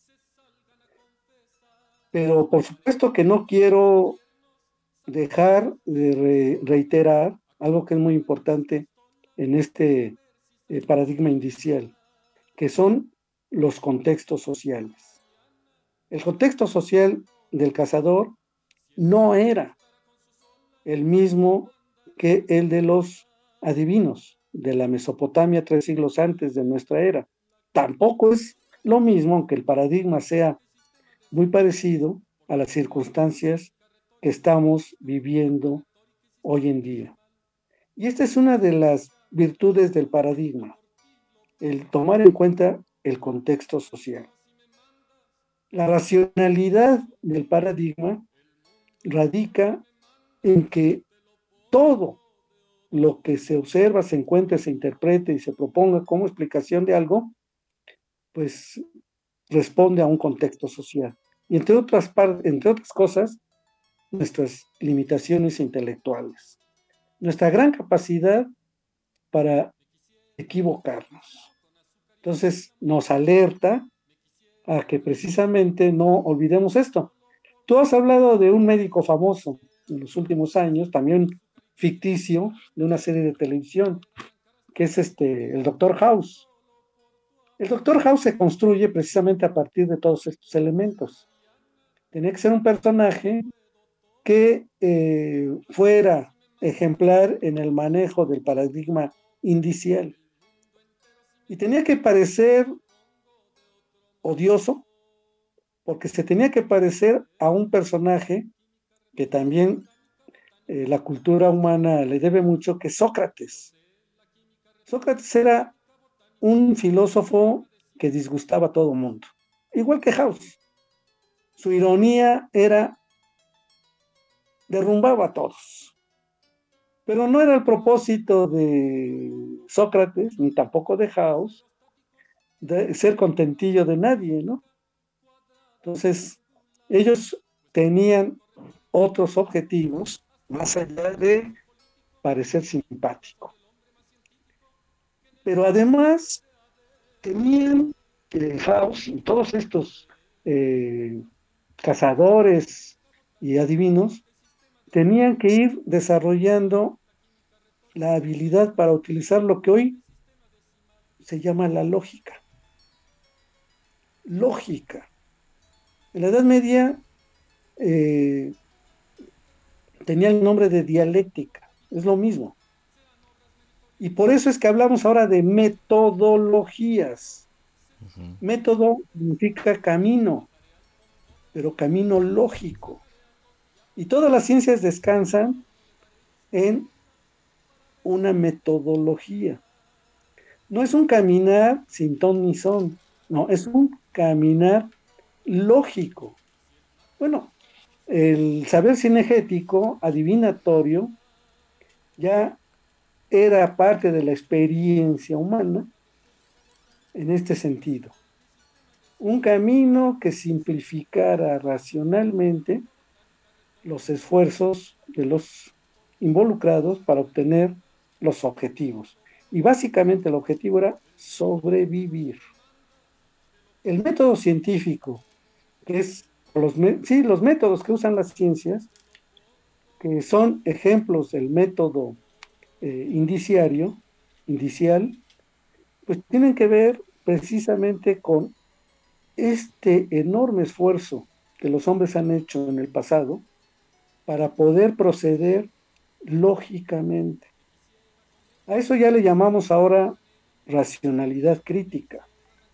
Pero por supuesto que no quiero dejar de re- reiterar algo que es muy importante en este eh, paradigma inicial, que son los contextos sociales. El contexto social del cazador no era el mismo que el de los adivinos de la Mesopotamia tres siglos antes de nuestra era. Tampoco es lo mismo, aunque el paradigma sea muy parecido a las circunstancias que estamos viviendo hoy en día. Y esta es una de las virtudes del paradigma, el tomar en cuenta el contexto social. La racionalidad del paradigma radica en que todo lo que se observa, se encuentre, se interprete y se proponga como explicación de algo, pues responde a un contexto social. Y entre otras, entre otras cosas, nuestras limitaciones intelectuales, nuestra gran capacidad para equivocarnos. Entonces nos alerta a que precisamente no olvidemos esto. Tú has hablado de un médico famoso en los últimos años, también ficticio de una serie de televisión, que es este, el Doctor House. El Doctor House se construye precisamente a partir de todos estos elementos. Tenía que ser un personaje que eh, fuera ejemplar en el manejo del paradigma indicial. Y tenía que parecer odioso, porque se tenía que parecer a un personaje que también eh, la cultura humana le debe mucho, que es Sócrates. Sócrates era un filósofo que disgustaba a todo el mundo, igual que House. Su ironía era, derrumbaba a todos. Pero no era el propósito de Sócrates, ni tampoco de House, de ser contentillo de nadie, ¿no? Entonces, ellos tenían otros objetivos más allá de parecer simpático. Pero además tenían eh, House y todos estos eh, cazadores y adivinos tenían que ir desarrollando la habilidad para utilizar lo que hoy se llama la lógica. Lógica. En la Edad Media eh, tenía el nombre de dialéctica, es lo mismo. Y por eso es que hablamos ahora de metodologías. Uh-huh. Método significa camino, pero camino lógico. Y todas las ciencias descansan en una metodología. No es un caminar sin ton ni son, no, es un caminar lógico. Bueno, el saber cinegético, adivinatorio, ya era parte de la experiencia humana en este sentido. Un camino que simplificara racionalmente los esfuerzos de los involucrados para obtener los objetivos. Y básicamente el objetivo era sobrevivir. El método científico, que es los, sí, los métodos que usan las ciencias, que son ejemplos del método eh, indiciario, indicial, pues tienen que ver precisamente con este enorme esfuerzo que los hombres han hecho en el pasado para poder proceder lógicamente. A eso ya le llamamos ahora racionalidad crítica.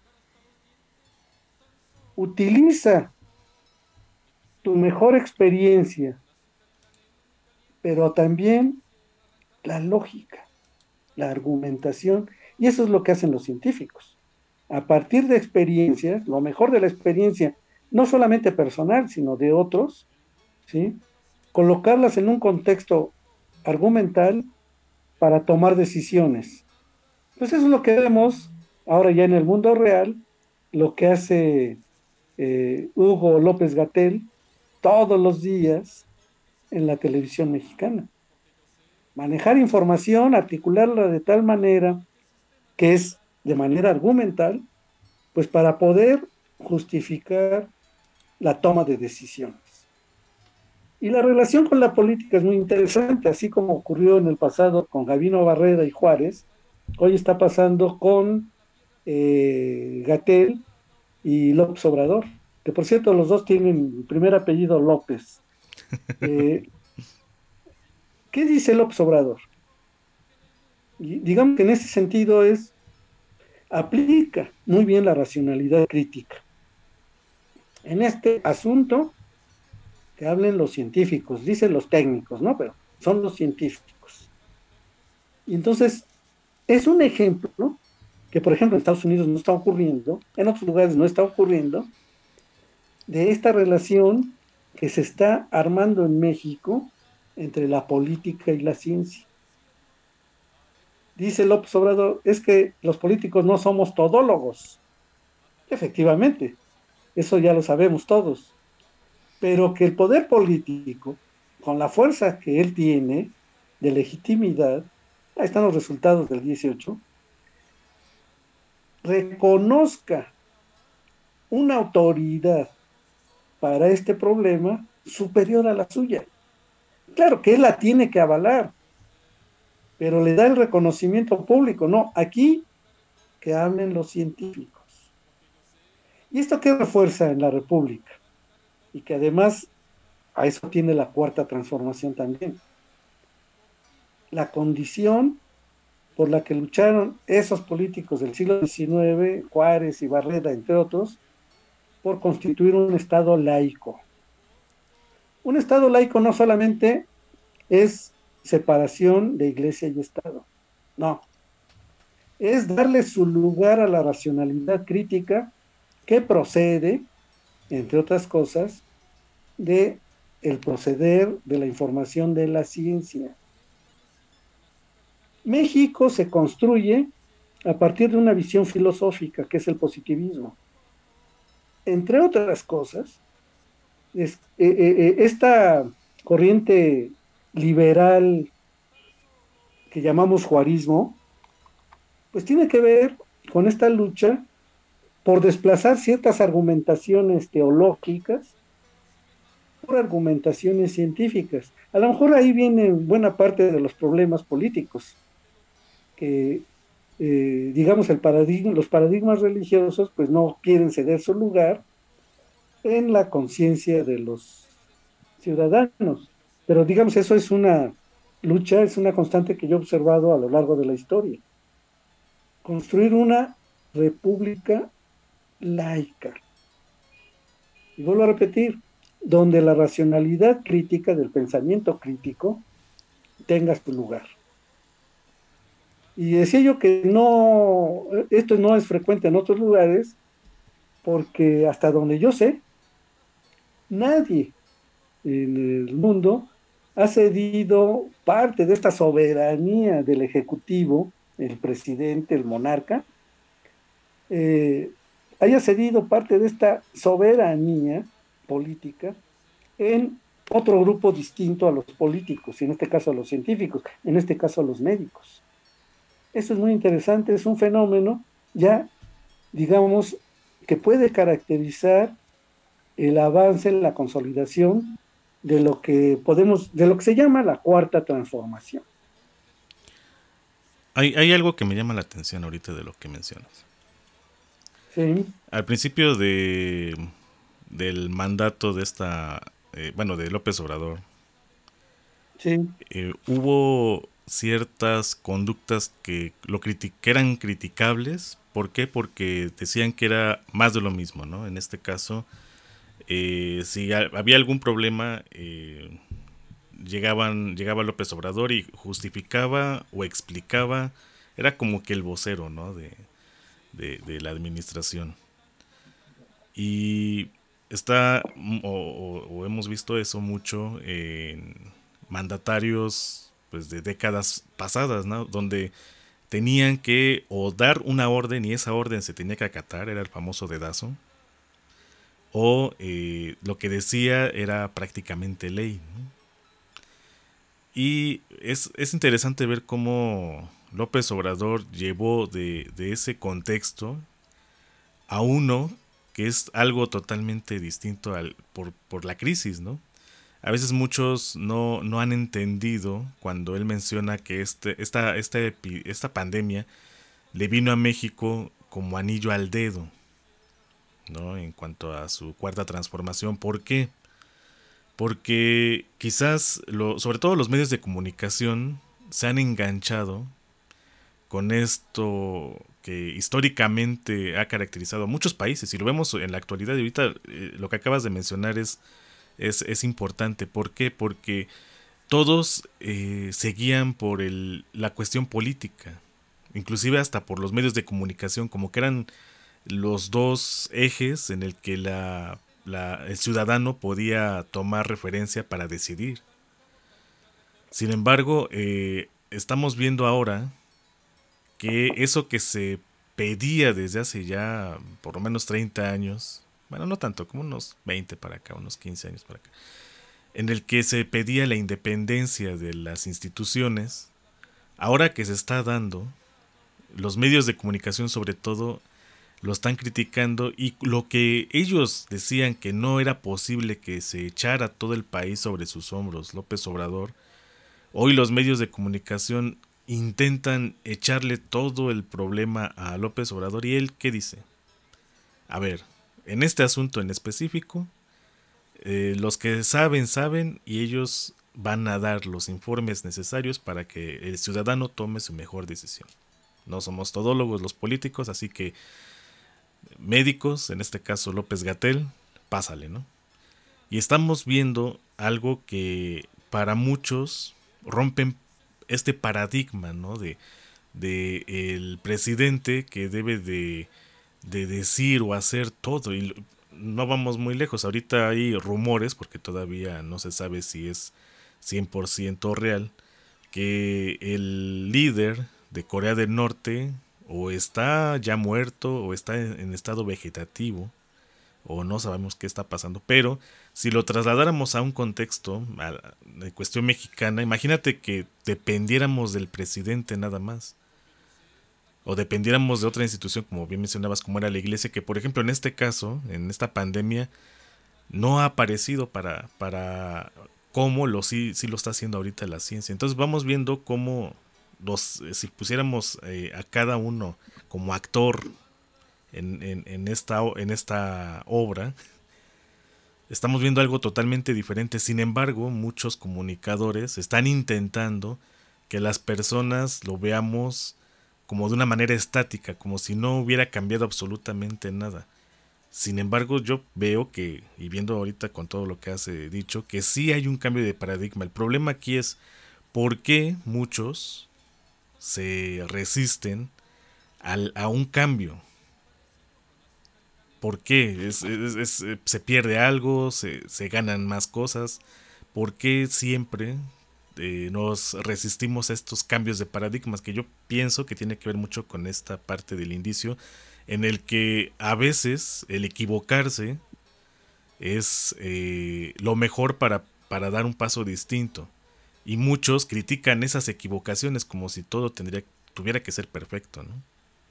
Utiliza tu mejor experiencia, pero también la lógica, la argumentación, y eso es lo que hacen los científicos. A partir de experiencias, lo mejor de la experiencia, no solamente personal, sino de otros, ¿sí?, colocarlas en un contexto argumental para tomar decisiones. Pues eso es lo que vemos ahora ya en el mundo real, lo que hace eh, Hugo López-Gatell todos los días en la televisión mexicana. Manejar información, articularla de tal manera que es de manera argumental, pues para poder justificar la toma de decisiones. Y la relación con la política es muy interesante, así como ocurrió en el pasado con Gabino Barreda y Juárez, hoy está pasando con eh, Gatell y López Obrador, que por cierto los dos tienen el primer apellido López. Eh, ¿Qué dice López Obrador? Y digamos que en ese sentido es, aplica muy bien la racionalidad crítica. En este asunto, que hablen los científicos, dicen los técnicos, ¿no? Pero son los científicos. Y entonces, es un ejemplo, ¿no?, que por ejemplo en Estados Unidos no está ocurriendo, en otros lugares no está ocurriendo, de esta relación que se está armando en México entre la política y la ciencia. Dice López Obrador, es que los políticos no somos todólogos. Efectivamente, eso ya lo sabemos todos. Pero que el poder político, con la fuerza que él tiene de legitimidad, ahí están los resultados del dieciocho, reconozca una autoridad para este problema superior a la suya. Claro que él la tiene que avalar, pero le da el reconocimiento público. No, aquí que hablen los científicos. ¿Y esto qué refuerza en la República? Y que además a eso tiene la cuarta transformación también. La condición por la que lucharon esos políticos del siglo diecinueve, Juárez y Barreda, entre otros, por constituir un Estado laico. Un Estado laico no solamente es separación de Iglesia y Estado, no, es darle su lugar a la racionalidad crítica que procede, entre otras cosas, de el proceder de la información de la ciencia. México se construye a partir de una visión filosófica que es el positivismo. Entre otras cosas, es, eh, eh, esta corriente liberal que llamamos juarismo, pues tiene que ver con esta lucha por desplazar ciertas argumentaciones teológicas por argumentaciones científicas. A lo mejor ahí viene buena parte de los problemas políticos, que eh, digamos el paradigma, los paradigmas religiosos pues no quieren ceder su lugar en la conciencia de los ciudadanos, pero digamos eso es una lucha, es una constante que yo he observado a lo largo de la historia. Construir una república laica. Y vuelvo a repetir, donde la racionalidad crítica del pensamiento crítico tenga su lugar. Y decía yo que no, esto no es frecuente en otros lugares, porque hasta donde yo sé, nadie en el mundo ha cedido parte de esta soberanía del Ejecutivo, el presidente, el monarca, eh, haya cedido parte de esta soberanía política en otro grupo distinto a los políticos, y en este caso a los científicos, en este caso a los médicos. Eso es muy interesante, es un fenómeno ya, digamos, que puede caracterizar el avance en la consolidación de lo que podemos, de lo que se llama la cuarta transformación. Hay, hay algo que me llama la atención ahorita de lo que mencionas. Sí. Al principio de del mandato de esta, eh, bueno, de López Obrador, sí. eh, hubo ciertas conductas que lo criti- que eran criticables. ¿Por qué? Porque decían que era más de lo mismo, ¿no? En este caso, eh, si a- había algún problema, eh, llegaban, llegaba López Obrador y justificaba o explicaba, era como que el vocero, ¿no? de, de, de la administración. Y está, o, o, o hemos visto eso mucho en mandatarios pues de décadas pasadas, ¿no? Donde tenían que o dar una orden y esa orden se tenía que acatar, era el famoso dedazo, o eh, lo que decía era prácticamente ley, ¿no? Y es, es interesante ver cómo López Obrador llevó de, de ese contexto a uno que es algo totalmente distinto al, por, por la crisis, ¿no? A veces muchos no, no han entendido cuando él menciona que este, esta, esta, epi, esta pandemia le vino a México como anillo al dedo, ¿no? En cuanto a su cuarta transformación. ¿Por qué? Porque quizás, lo, sobre todo los medios de comunicación, se han enganchado con esto que históricamente ha caracterizado a muchos países, y lo vemos en la actualidad. Y ahorita eh, lo que acabas de mencionar es, es, es importante. ¿Por qué? Porque todos eh, se guían por el, la cuestión política, inclusive hasta por los medios de comunicación, como que eran los dos ejes en el que la, la, el ciudadano podía tomar referencia para decidir. Sin embargo, eh, estamos viendo ahora que eso que se pedía desde hace ya por lo menos treinta años, bueno, no tanto, como unos veinte para acá, unos quince años para acá, en el que se pedía la independencia de las instituciones, ahora que se está dando, los medios de comunicación sobre todo lo están criticando, y lo que ellos decían que no era posible que se echara todo el país sobre sus hombros, López Obrador, hoy los medios de comunicación intentan echarle todo el problema a López Obrador. ¿Y él qué dice? A ver, en este asunto en específico, eh, los que saben, saben, y ellos van a dar los informes necesarios para que el ciudadano tome su mejor decisión. No somos todólogos los políticos, así que médicos, en este caso López-Gatell, pásale, ¿no? Y estamos viendo algo que para muchos rompen este paradigma, ¿no? De, de el presidente que debe de, de decir o hacer todo. Y no vamos muy lejos. Ahorita hay rumores, porque todavía no se sabe si es cien por ciento real, que el líder de Corea del Norte o está ya muerto o está en, en estado vegetativo, o no sabemos qué está pasando. Pero si lo trasladáramos a un contexto a, de cuestión mexicana, imagínate que dependiéramos del presidente nada más, o dependiéramos de otra institución, como bien mencionabas, como era la iglesia, que por ejemplo en este caso, en esta pandemia, no ha aparecido para, para cómo lo sí, sí lo está haciendo ahorita la ciencia. Entonces vamos viendo cómo los, si pusiéramos eh, a cada uno como actor en, en, en, esta, en esta obra, estamos viendo algo totalmente diferente. Sin embargo, muchos comunicadores están intentando que las personas lo veamos como de una manera estática, como si no hubiera cambiado absolutamente nada. Sin embargo, yo veo que, y viendo ahorita con todo lo que has eh, dicho, que sí hay un cambio de paradigma. El problema aquí es por qué muchos se resisten al, a un cambio. ¿Por qué? Es, es, es, se pierde algo, se, se ganan más cosas. ¿Por qué siempre eh, nos resistimos a estos cambios de paradigmas? Que yo pienso que tiene que ver mucho con esta parte del indicio, en el que a veces el equivocarse es eh, lo mejor para, para dar un paso distinto. Y muchos critican esas equivocaciones como si todo tendría, tuviera que ser perfecto, ¿no?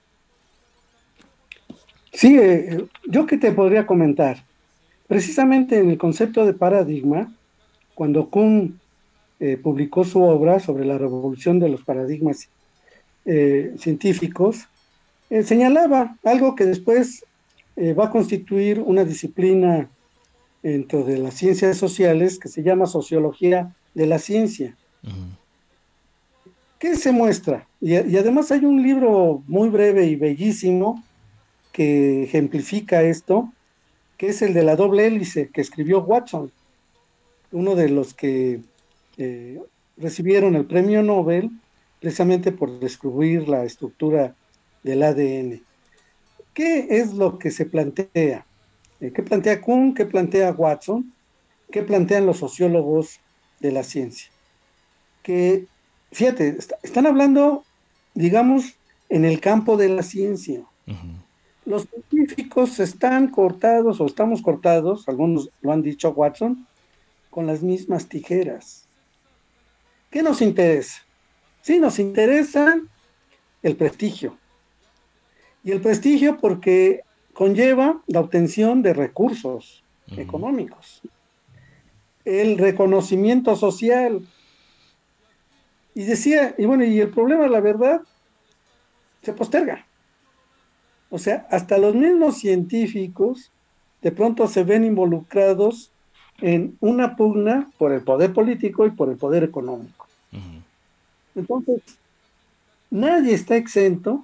Sí, eh, yo que te podría comentar, precisamente en el concepto de paradigma, cuando Kuhn eh, publicó su obra sobre la revolución de los paradigmas eh, científicos, eh, señalaba algo que después eh, va a constituir una disciplina dentro de las ciencias sociales que se llama sociología de la ciencia. Uh-huh. ¿Qué se muestra? Y, y además hay un libro muy breve y bellísimo que ejemplifica esto, que es el de la doble hélice, que escribió Watson, uno de los que eh, recibieron el premio Nobel precisamente por descubrir la estructura del A D N. ¿Qué es lo que se plantea? Eh, ¿Qué plantea Kuhn? ¿Qué plantea Watson? ¿Qué plantean los sociólogos de la ciencia? Que, fíjate, est- están hablando, digamos, en el campo de la ciencia. Uh-huh. Los científicos están cortados o estamos cortados, algunos lo han dicho Watson, con las mismas tijeras. ¿Qué nos interesa? Sí, nos interesa el prestigio. Y el prestigio porque conlleva la obtención de recursos uh-huh. económicos, el reconocimiento social. Y decía, y bueno, y el problema, la verdad, se posterga. O sea, hasta los mismos científicos de pronto se ven involucrados en una pugna por el poder político y por el poder económico. Uh-huh. Entonces, nadie está exento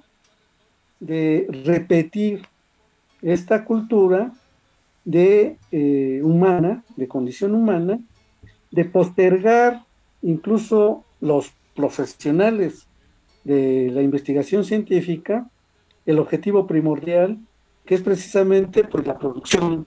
de repetir esta cultura de eh, humana, de condición humana, de postergar incluso los profesionales de la investigación científica el objetivo primordial, que es precisamente pues, la producción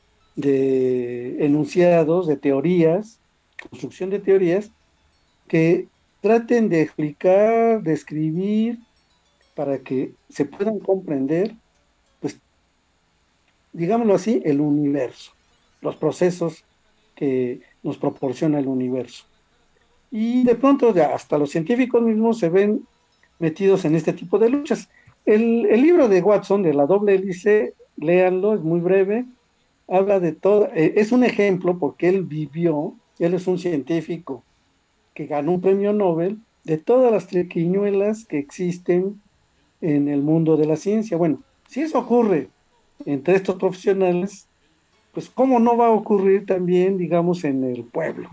de enunciados, de teorías, construcción de teorías, que traten de explicar, de escribir, para que se puedan comprender, pues, digámoslo así, el universo, los procesos que nos proporciona el universo. Y de pronto hasta los científicos mismos se ven metidos en este tipo de luchas. El, el libro de Watson, de la doble hélice, léanlo, es muy breve, habla de todo, eh, es un ejemplo porque él vivió, él es un científico que ganó un premio Nobel de todas las triquiñuelas que existen en el mundo de la ciencia. Bueno, si eso ocurre entre estos profesionales, pues cómo no va a ocurrir también, digamos, en el pueblo.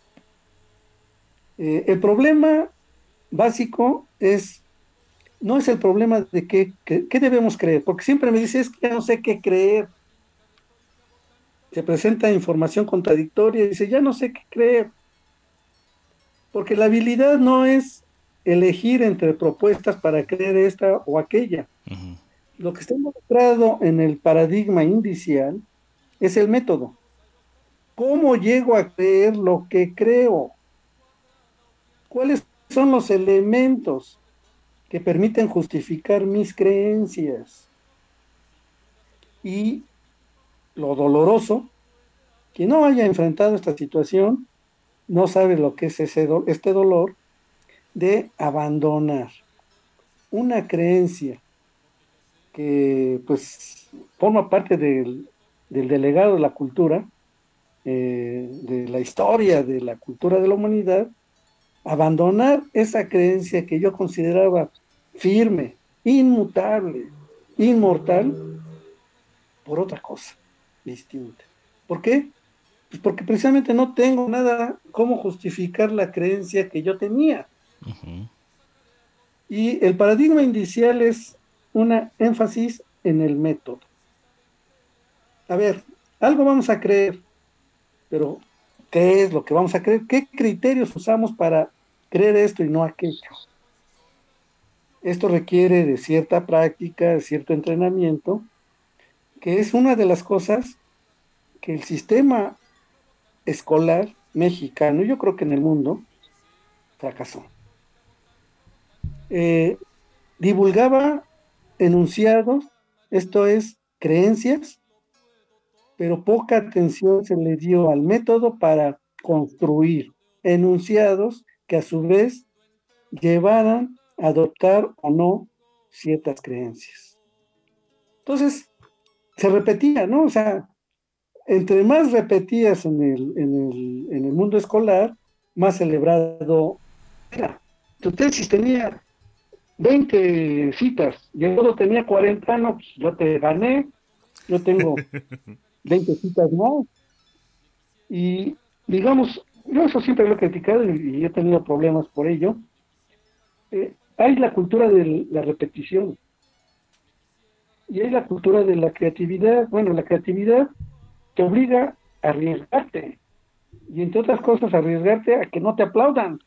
Eh, el problema básico es, no es el problema de qué, qué, qué debemos creer, porque siempre me dice, es que ya no sé qué creer. Se presenta información contradictoria y dice, ya no sé qué creer. Porque la habilidad no es elegir entre propuestas para creer esta o aquella. Uh-huh. Lo que está involucrado en el paradigma indicial es el método. ¿Cómo llego a creer lo que creo? ¿Cuáles son los elementos que permiten justificar mis creencias? Y lo doloroso, quien no haya enfrentado esta situación, no sabe lo que es ese do- este dolor de abandonar una creencia que pues forma parte del, del delegado de la cultura, eh, de la historia de la cultura de la humanidad, abandonar esa creencia que yo consideraba firme, inmutable, inmortal, por otra cosa distinta. ¿Por qué? Pues porque precisamente no tengo nada cómo justificar la creencia que yo tenía. Uh-huh. Y el paradigma indicial es una énfasis en el método. A ver, algo vamos a creer, pero ¿qué es lo que vamos a creer? ¿Qué criterios usamos para creer esto y no aquello? Esto requiere de cierta práctica, de cierto entrenamiento, que es una de las cosas que el sistema escolar mexicano, yo creo que en el mundo, fracasó. Eh, divulgaba enunciados, esto es, creencias, pero poca atención se le dio al método para construir enunciados que a su vez llevaran a adoptar o no ciertas creencias. Entonces, se repetía, ¿no? O sea, entre más repetías en el, en el, en el mundo escolar, más celebrado era. Tu tesis tenía veinte citas, yo solo tenía cuarenta, no, pues yo te gané, yo tengo veinte citas más. Y digamos, yo eso siempre lo he criticado y, y he tenido problemas por ello. Eh, hay la cultura de la repetición y hay la cultura de la creatividad. Bueno, la creatividad te obliga a arriesgarte y entre otras cosas arriesgarte a que no te aplaudan.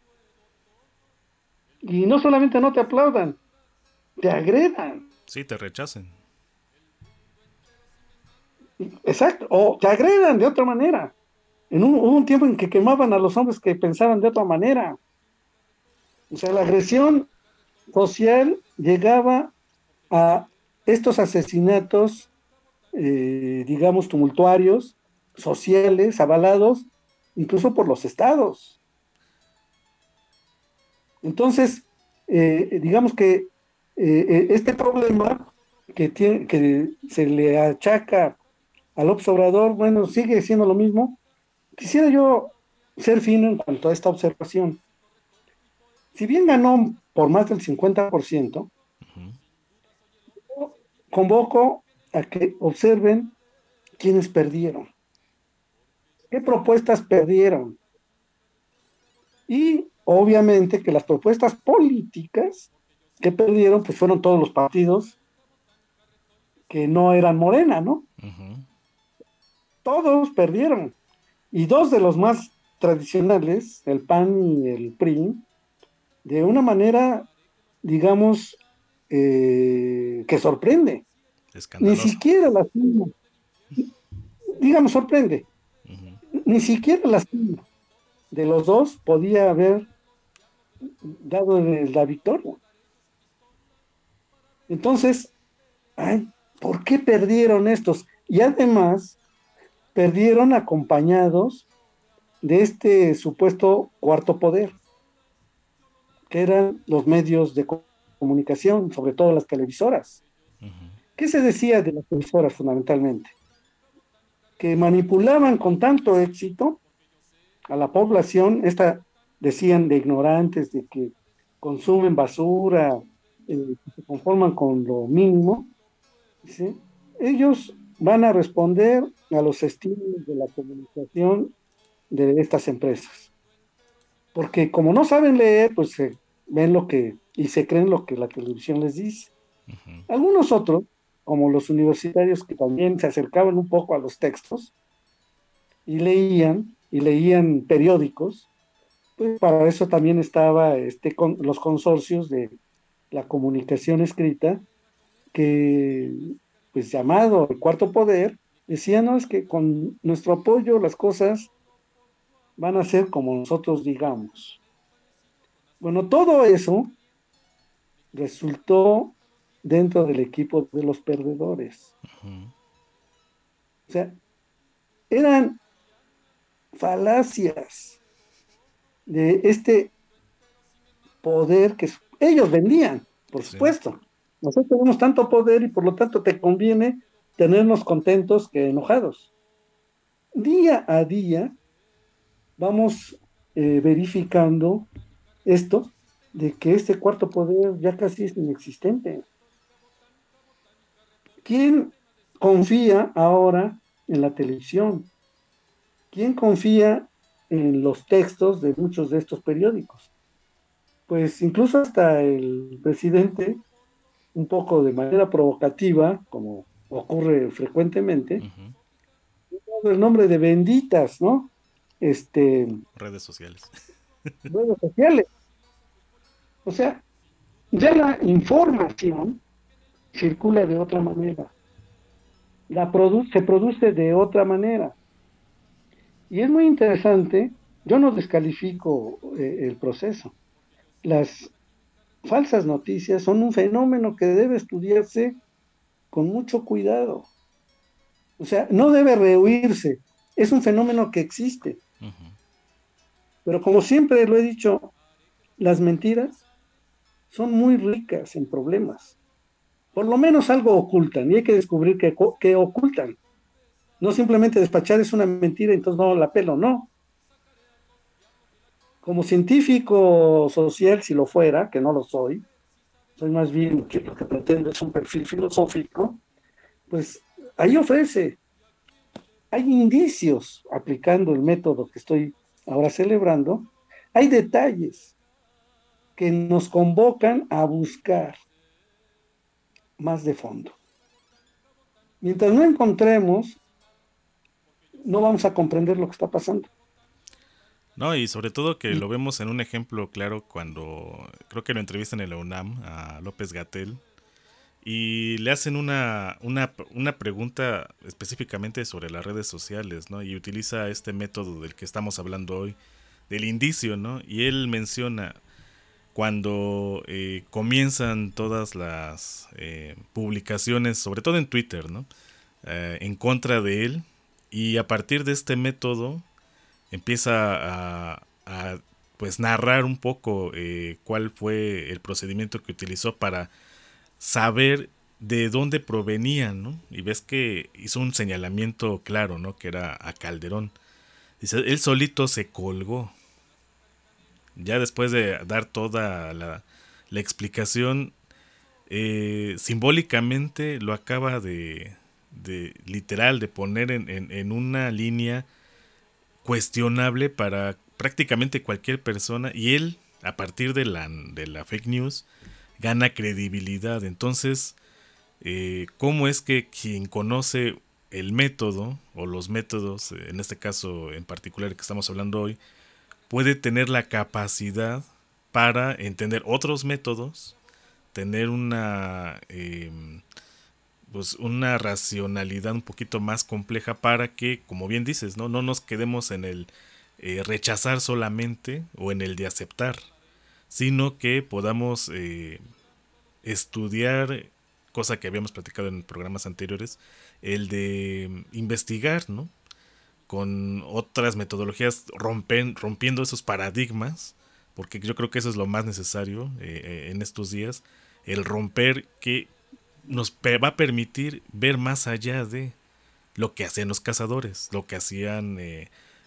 Y no solamente no te aplaudan, te agredan. Sí, te rechacen. Exacto, o te agredan de otra manera. En un, hubo un tiempo en que quemaban a los hombres que pensaban de otra manera. O sea, la agresión social llegaba a estos asesinatos, eh, digamos, tumultuarios, sociales, avalados, incluso por los estados. Entonces, eh, digamos que eh, este problema que, tiene, que se le achaca al López Obrador, bueno, sigue siendo lo mismo. Quisiera yo ser fino en cuanto a esta observación. Si bien ganó por más del cincuenta por ciento, uh-huh, convoco a que observen quiénes perdieron. ¿Qué propuestas perdieron? Y obviamente que las propuestas políticas que perdieron, pues fueron todos los partidos que no eran Morena, ¿no? Uh-huh. Todos perdieron. Y dos de los más tradicionales, el P A N y el P R I, de una manera, digamos, eh, que sorprende. Ni siquiera la suma, digamos, sorprende. Uh-huh. Ni siquiera la suma de los dos podía haber dado la victoria. Entonces, ay, ¿por qué perdieron estos? Y además, perdieron acompañados de este supuesto cuarto poder, que eran los medios de comunicación, sobre todo las televisoras. Uh-huh. ¿Qué se decía de las televisoras fundamentalmente? Que manipulaban con tanto éxito a la población, esta decían de ignorantes, de que consumen basura, eh, que se conforman con lo mínimo, ¿sí? Ellos van a responder a los estímulos de la comunicación de estas empresas. Porque como no saben leer, pues se ven lo que, y se creen lo que la televisión les dice. Ujú. Algunos otros, como los universitarios que también se acercaban un poco a los textos y leían, y leían periódicos, pues para eso también estaba este, con, los consorcios de la comunicación escrita, que pues llamado el Cuarto Poder, decía, no, es que con nuestro apoyo las cosas van a ser como nosotros digamos. Bueno, todo eso resultó dentro del equipo de los perdedores. Ujú. O sea, eran falacias de este poder que ellos vendían, por Sí. supuesto. Nosotros tenemos tanto poder y por lo tanto te conviene tenernos contentos que enojados. Día a día vamos eh, verificando esto de que este cuarto poder ya casi es inexistente. ¿Quién confía ahora en la televisión? ¿Quién confía en los textos de muchos de estos periódicos? Pues incluso hasta el presidente, un poco de manera provocativa, como ocurre frecuentemente, Ujú. el nombre de benditas, ¿no? Este, Redes sociales. redes sociales. O sea, ya la información circula de otra manera, la produ se produce de otra manera. Y es muy interesante, yo no descalifico eh, el proceso. Las falsas noticias son un fenómeno que debe estudiarse con mucho cuidado. O sea, no debe rehuirse, es un fenómeno que existe. Ujú. Pero como siempre lo he dicho, las mentiras son muy ricas en problemas. Por lo menos algo ocultan y hay que descubrir qué, qué ocultan. No simplemente despachar es una mentira, entonces no la pelo, no. Como científico social, si lo fuera, que no lo soy, soy más bien que lo que pretendo es un perfil filosófico, pues ahí ofrece, hay indicios aplicando el método que estoy ahora celebrando, hay detalles que nos convocan a buscar más de fondo. Mientras no encontremos, no vamos a comprender lo que está pasando. No, y sobre todo que lo vemos en un ejemplo claro cuando creo que lo entrevistan en la UNAM a López Gatell y le hacen una, una, una pregunta específicamente sobre las redes sociales, ¿no? Y utiliza este método del que estamos hablando hoy, del indicio, ¿no? Y él menciona cuando eh, comienzan todas las eh, publicaciones, sobre todo en Twitter, ¿no? Eh, en contra de él, y a partir de este método empieza a, a pues narrar un poco eh, cuál fue el procedimiento que utilizó para saber de dónde provenían, ¿no? Y ves que hizo un señalamiento claro, ¿no? Que era a Calderón. Dice, él solito se colgó. Ya después de dar toda la, la explicación, eh, simbólicamente lo acaba de, de literal, de poner en, en, en una línea cuestionable para prácticamente cualquier persona, y él, a partir de la, de la fake news, gana credibilidad. Entonces, eh, ¿cómo es que quien conoce el método, o los métodos, en este caso en particular que estamos hablando hoy, puede tener la capacidad para entender otros métodos, tener una... Eh, pues una racionalidad un poquito más compleja para que, como bien dices, no, no nos quedemos en el eh, rechazar solamente o en el de aceptar, sino que podamos eh, estudiar, cosa que habíamos platicado en programas anteriores, el de investigar, ¿no? Con otras metodologías, rompen, rompiendo esos paradigmas, porque yo creo que eso es lo más necesario eh, en estos días, el romper que nos va a permitir ver más allá de lo que hacían los cazadores, lo que hacían eh,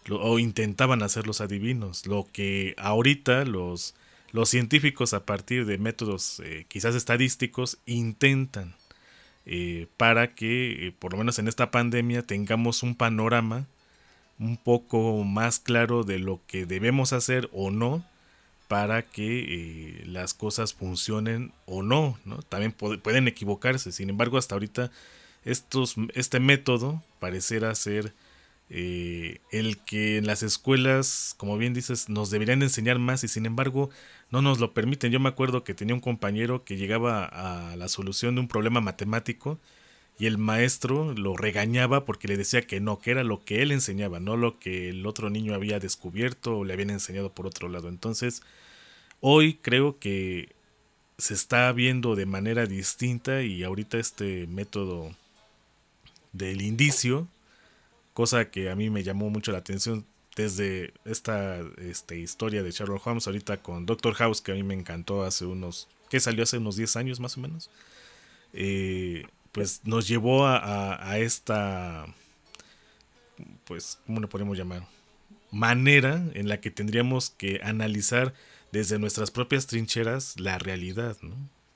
lo, o intentaban hacer los adivinos, lo que ahorita los, los científicos a partir de métodos eh, quizás estadísticos intentan eh, para que eh, por lo menos en esta pandemia tengamos un panorama un poco más claro de lo que debemos hacer o no para que eh, las cosas funcionen o no, ¿no? También pod- pueden equivocarse, sin embargo hasta ahorita estos, este método parecerá ser eh, el que en las escuelas, como bien dices, nos deberían enseñar más y sin embargo no nos lo permiten. Yo me acuerdo que tenía un compañero que llegaba a la solución de un problema matemático y el maestro lo regañaba porque le decía que no, que era lo que él enseñaba, no lo que el otro niño había descubierto o le habían enseñado por otro lado. Entonces, hoy creo que se está viendo de manera distinta y ahorita este método del indicio, cosa que a mí me llamó mucho la atención desde esta este, historia de Sherlock Holmes, ahorita con Doctor House, que a mí me encantó hace unos, que salió hace unos diez años más o menos, eh, pues nos llevó a, a, a esta, pues, ¿cómo le podemos llamar? Manera en la que tendríamos que analizar desde nuestras propias trincheras la realidad, ¿no?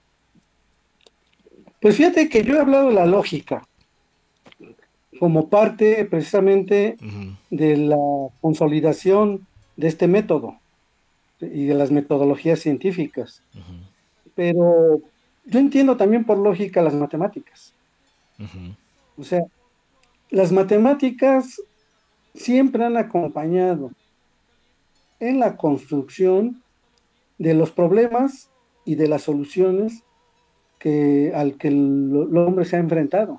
Pues fíjate que yo he hablado de la lógica como parte precisamente Uh-huh. de la consolidación de este método y de las metodologías científicas. Uh-huh. Pero yo entiendo también por lógica las matemáticas. Uh-huh. O sea, las matemáticas siempre han acompañado en la construcción de los problemas y de las soluciones que, al que el, el hombre se ha enfrentado.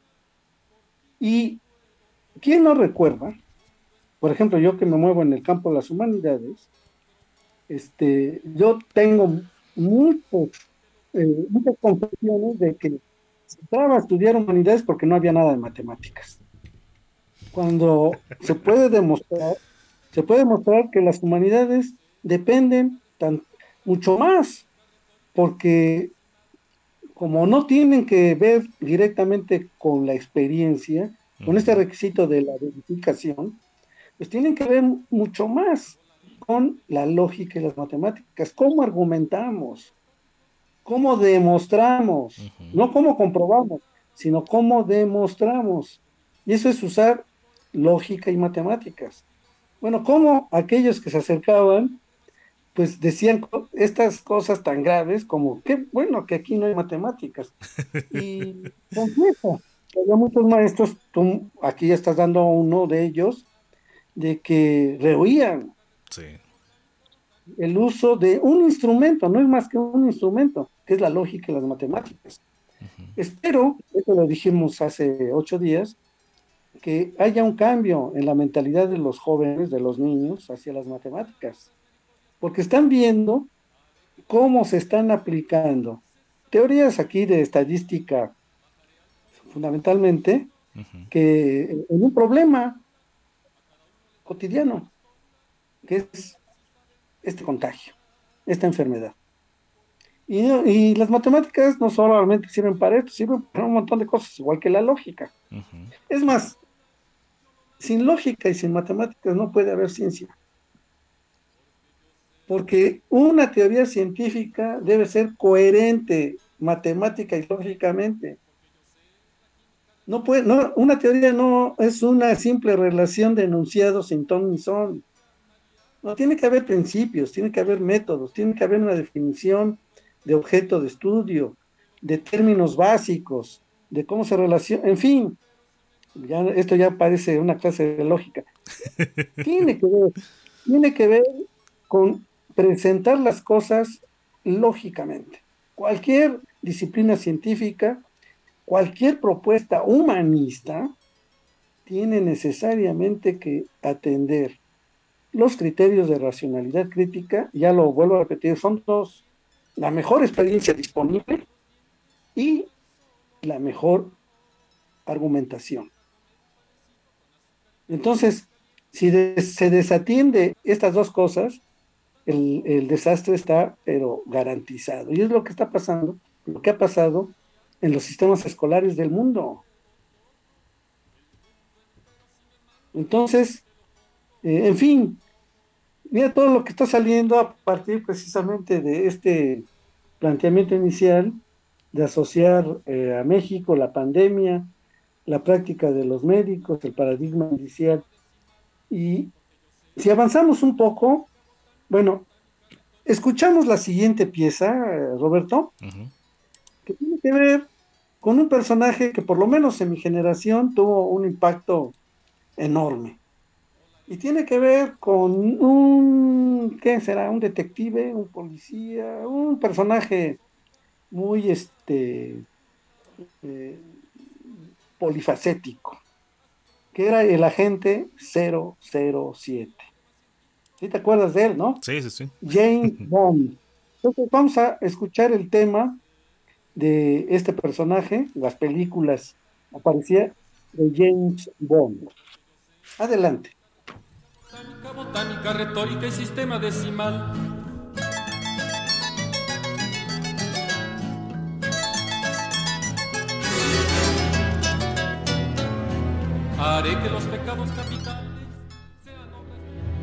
Y ¿quién no recuerda? Por ejemplo, yo que me muevo en el campo de las humanidades, este, yo tengo muchos, eh, muchas confesiones de que se entraba a estudiar humanidades porque no había nada de matemáticas. Cuando se puede demostrar, se puede demostrar que las humanidades dependen tan, mucho más, porque como no tienen que ver directamente con la experiencia, con este requisito de la verificación, pues tienen que ver mucho más con la lógica y las matemáticas. ¿Cómo argumentamos? ¿Cómo demostramos? Uh-huh. No cómo comprobamos, sino cómo demostramos. Y eso es usar lógica y matemáticas. Bueno, ¿cómo aquellos que se acercaban pues decían estas cosas tan graves como qué bueno que aquí no hay matemáticas? Y confieso, había muchos maestros, tú aquí estás dando uno de ellos, de que rehuían sí. el uso de un instrumento, no es más que un instrumento, que es la lógica y las matemáticas. Uh-huh. Espero, esto lo dijimos hace ocho días, que haya un cambio en la mentalidad de los jóvenes, de los niños, hacia las matemáticas, porque están viendo cómo se están aplicando teorías aquí de estadística, fundamentalmente, uh-huh. que en un problema cotidiano, que es este contagio, esta enfermedad. Y, y las matemáticas no solamente sirven para esto, sirven para un montón de cosas, igual que la lógica. Uh-huh. Es más, sin lógica y sin matemáticas no puede haber ciencia. Porque una teoría científica debe ser coherente matemática y lógicamente. No puede, no, una teoría no es una simple relación de enunciados sin ton ni son. No, tiene que haber principios, tiene que haber métodos, tiene que haber una definición de objeto de estudio, de términos básicos, de cómo se relaciona, en fin, ya, esto ya parece una clase de lógica. Tiene que ver, tiene que ver con presentar las cosas lógicamente. Cualquier disciplina científica, cualquier propuesta humanista, tiene necesariamente que atender los criterios de racionalidad crítica, ya lo vuelvo a repetir, son dos, la mejor experiencia disponible y la mejor argumentación. Entonces, si de, se desatiende estas dos cosas, el, el desastre está, pero garantizado. Y es lo que está pasando, lo que ha pasado en los sistemas escolares del mundo. Entonces, Eh, en fin, mira todo lo que está saliendo a partir precisamente de este planteamiento inicial de asociar eh, a México la pandemia, la práctica de los médicos, el paradigma inicial. Y si avanzamos un poco, bueno, escuchamos la siguiente pieza, eh, Roberto, Ujú. que tiene que ver con un personaje que por lo menos en mi generación tuvo un impacto enorme. Y tiene que ver con un, ¿qué será? Un detective, un policía, un personaje muy este, eh, polifacético, que era el agente cero cero siete. ¿Sí te acuerdas de él, no? Sí, sí, sí. James Bond. Entonces vamos a escuchar el tema de este personaje, las películas, aparecía de James Bond. Adelante. Botánica, botánica, retórica y sistema decimal. Haré que los pecados capitales sean obras.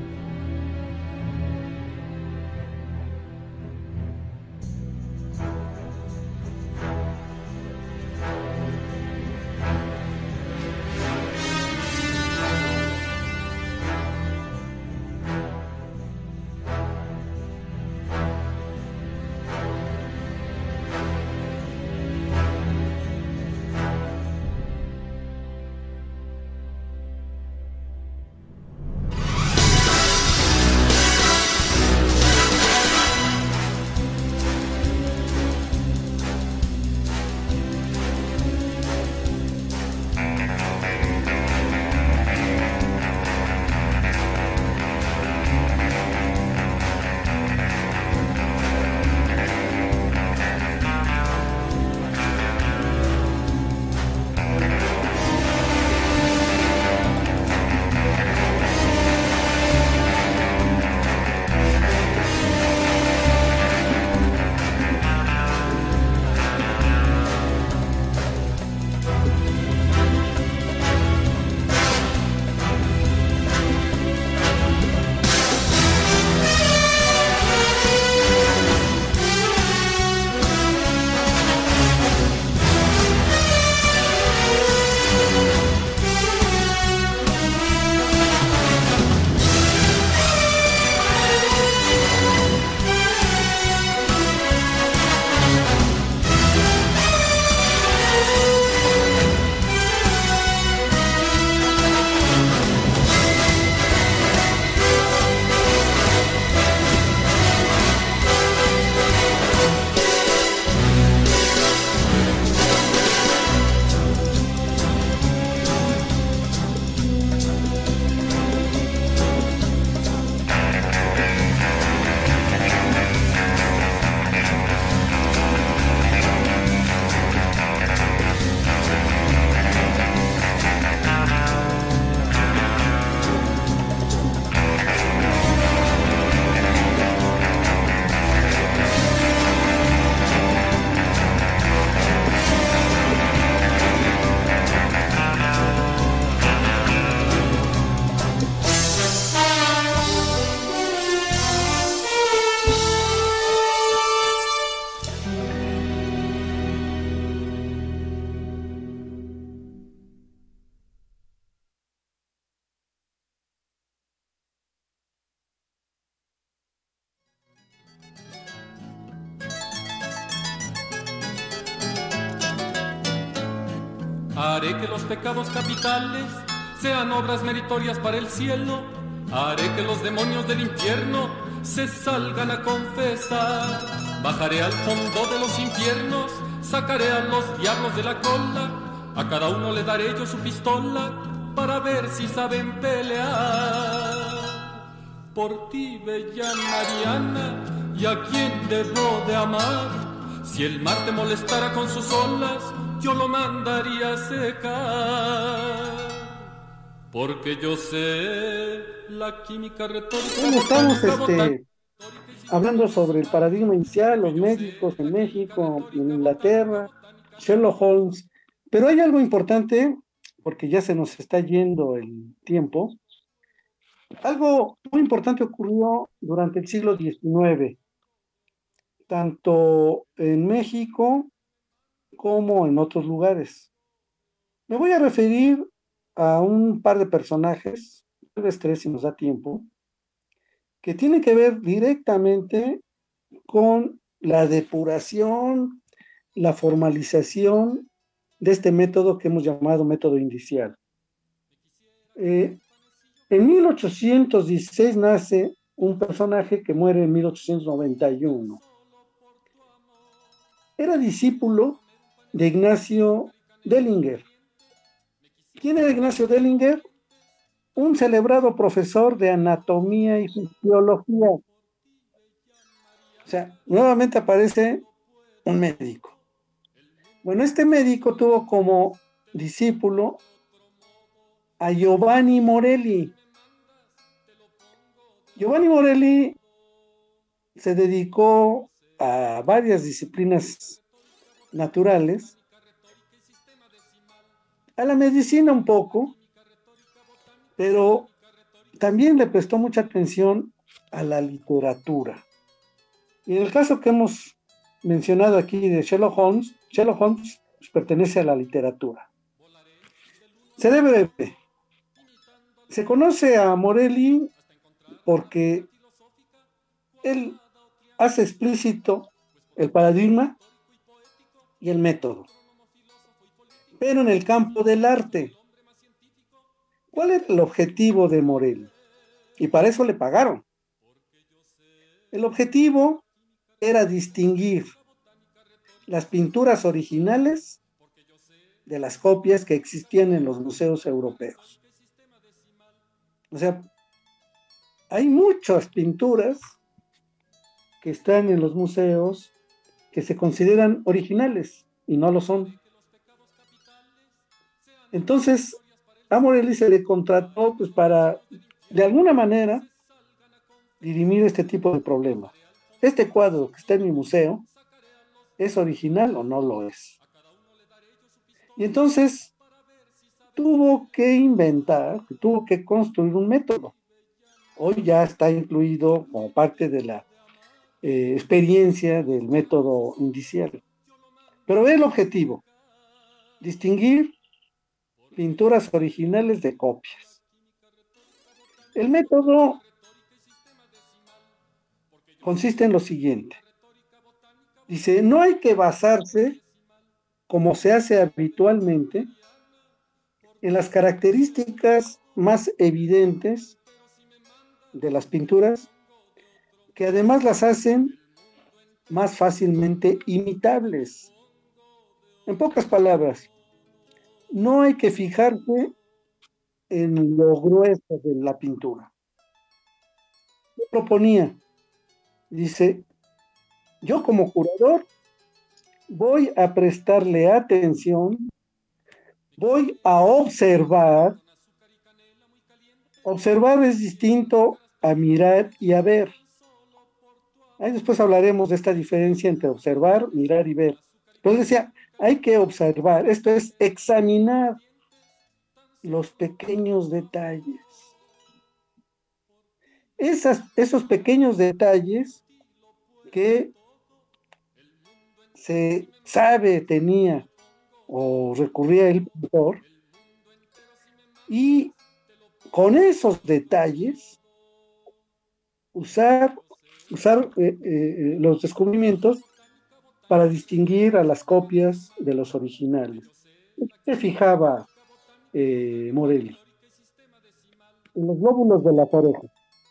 Haré que los pecados capitales sean obras meritorias para el cielo. Haré que los demonios del infierno se salgan a confesar. Bajaré al fondo de los infiernos, sacaré a los diablos de la cola. A cada uno le daré yo su pistola para ver si saben pelear. Por ti, bella Mariana, y a quien debo de amar. Si el mar te molestara con sus olas, yo lo mandaría a secar. Porque yo sé la química retórica. Bueno, estamos este, hablando sobre el paradigma inicial, los médicos en México, en Inglaterra, Sherlock Holmes. Pero hay algo importante, porque ya se nos está yendo el tiempo. Algo muy importante ocurrió durante el siglo diecinueve, tanto en México como en otros lugares. Me voy a referir a un par de personajes, tal vez tres si nos da tiempo, que tienen que ver directamente con la depuración, la formalización de este método que hemos llamado método indicial. Eh, en mil ochocientos dieciséis nace un personaje que muere en mil ochocientos noventa y uno. Era discípulo de Ignacio Dellinger. ¿Quién era Ignacio Dellinger? Un celebrado profesor de anatomía y fisiología. O sea, nuevamente aparece un médico. Bueno, este médico tuvo como discípulo a Giovanni Morelli. Giovanni Morelli se dedicó a varias disciplinas naturales, a la medicina un poco, pero también le prestó mucha atención a la literatura. Y en el caso que hemos mencionado aquí de Sherlock Holmes, Sherlock Holmes pues, pertenece a la literatura. Seré breve. Se conoce a Morelli porque él hace explícito el paradigma y el método, pero en el campo del arte. ¿Cuál era el objetivo de Morelli? Y para eso le pagaron. El objetivo era distinguir las pinturas originales de las copias que existían en los museos europeos. O sea, hay muchas pinturas que están en los museos que se consideran originales y no lo son. Entonces, a Morelli se le contrató pues, para, de alguna manera, dirimir este tipo de problemas. Este cuadro que está en mi museo, ¿es original o no lo es? Y entonces tuvo que inventar, tuvo que construir un método. Hoy ya está incluido como parte de la eh, experiencia del método indicial. Pero ve el objetivo, distinguir pinturas originales de copias. El método consiste en lo siguiente. Dice, no hay que basarse, como se hace habitualmente, en las características más evidentes de las pinturas, que además las hacen más fácilmente imitables. En pocas palabras, no hay que fijarse en lo grueso de la pintura. ¿Qué proponía? Dice, yo como curador voy a prestarle atención, voy a observar. Observar es distinto a mirar y a ver. Ahí después hablaremos de esta diferencia entre observar, mirar y ver. Entonces decía, hay que observar, esto es examinar los pequeños detalles. Esas, esos pequeños detalles que se sabe tenía o recurría el pintor, y con esos detalles usar, usar eh, eh, los descubrimientos para distinguir a las copias de los originales. ¿En qué se fijaba eh, Morelli? En los lóbulos de las orejas.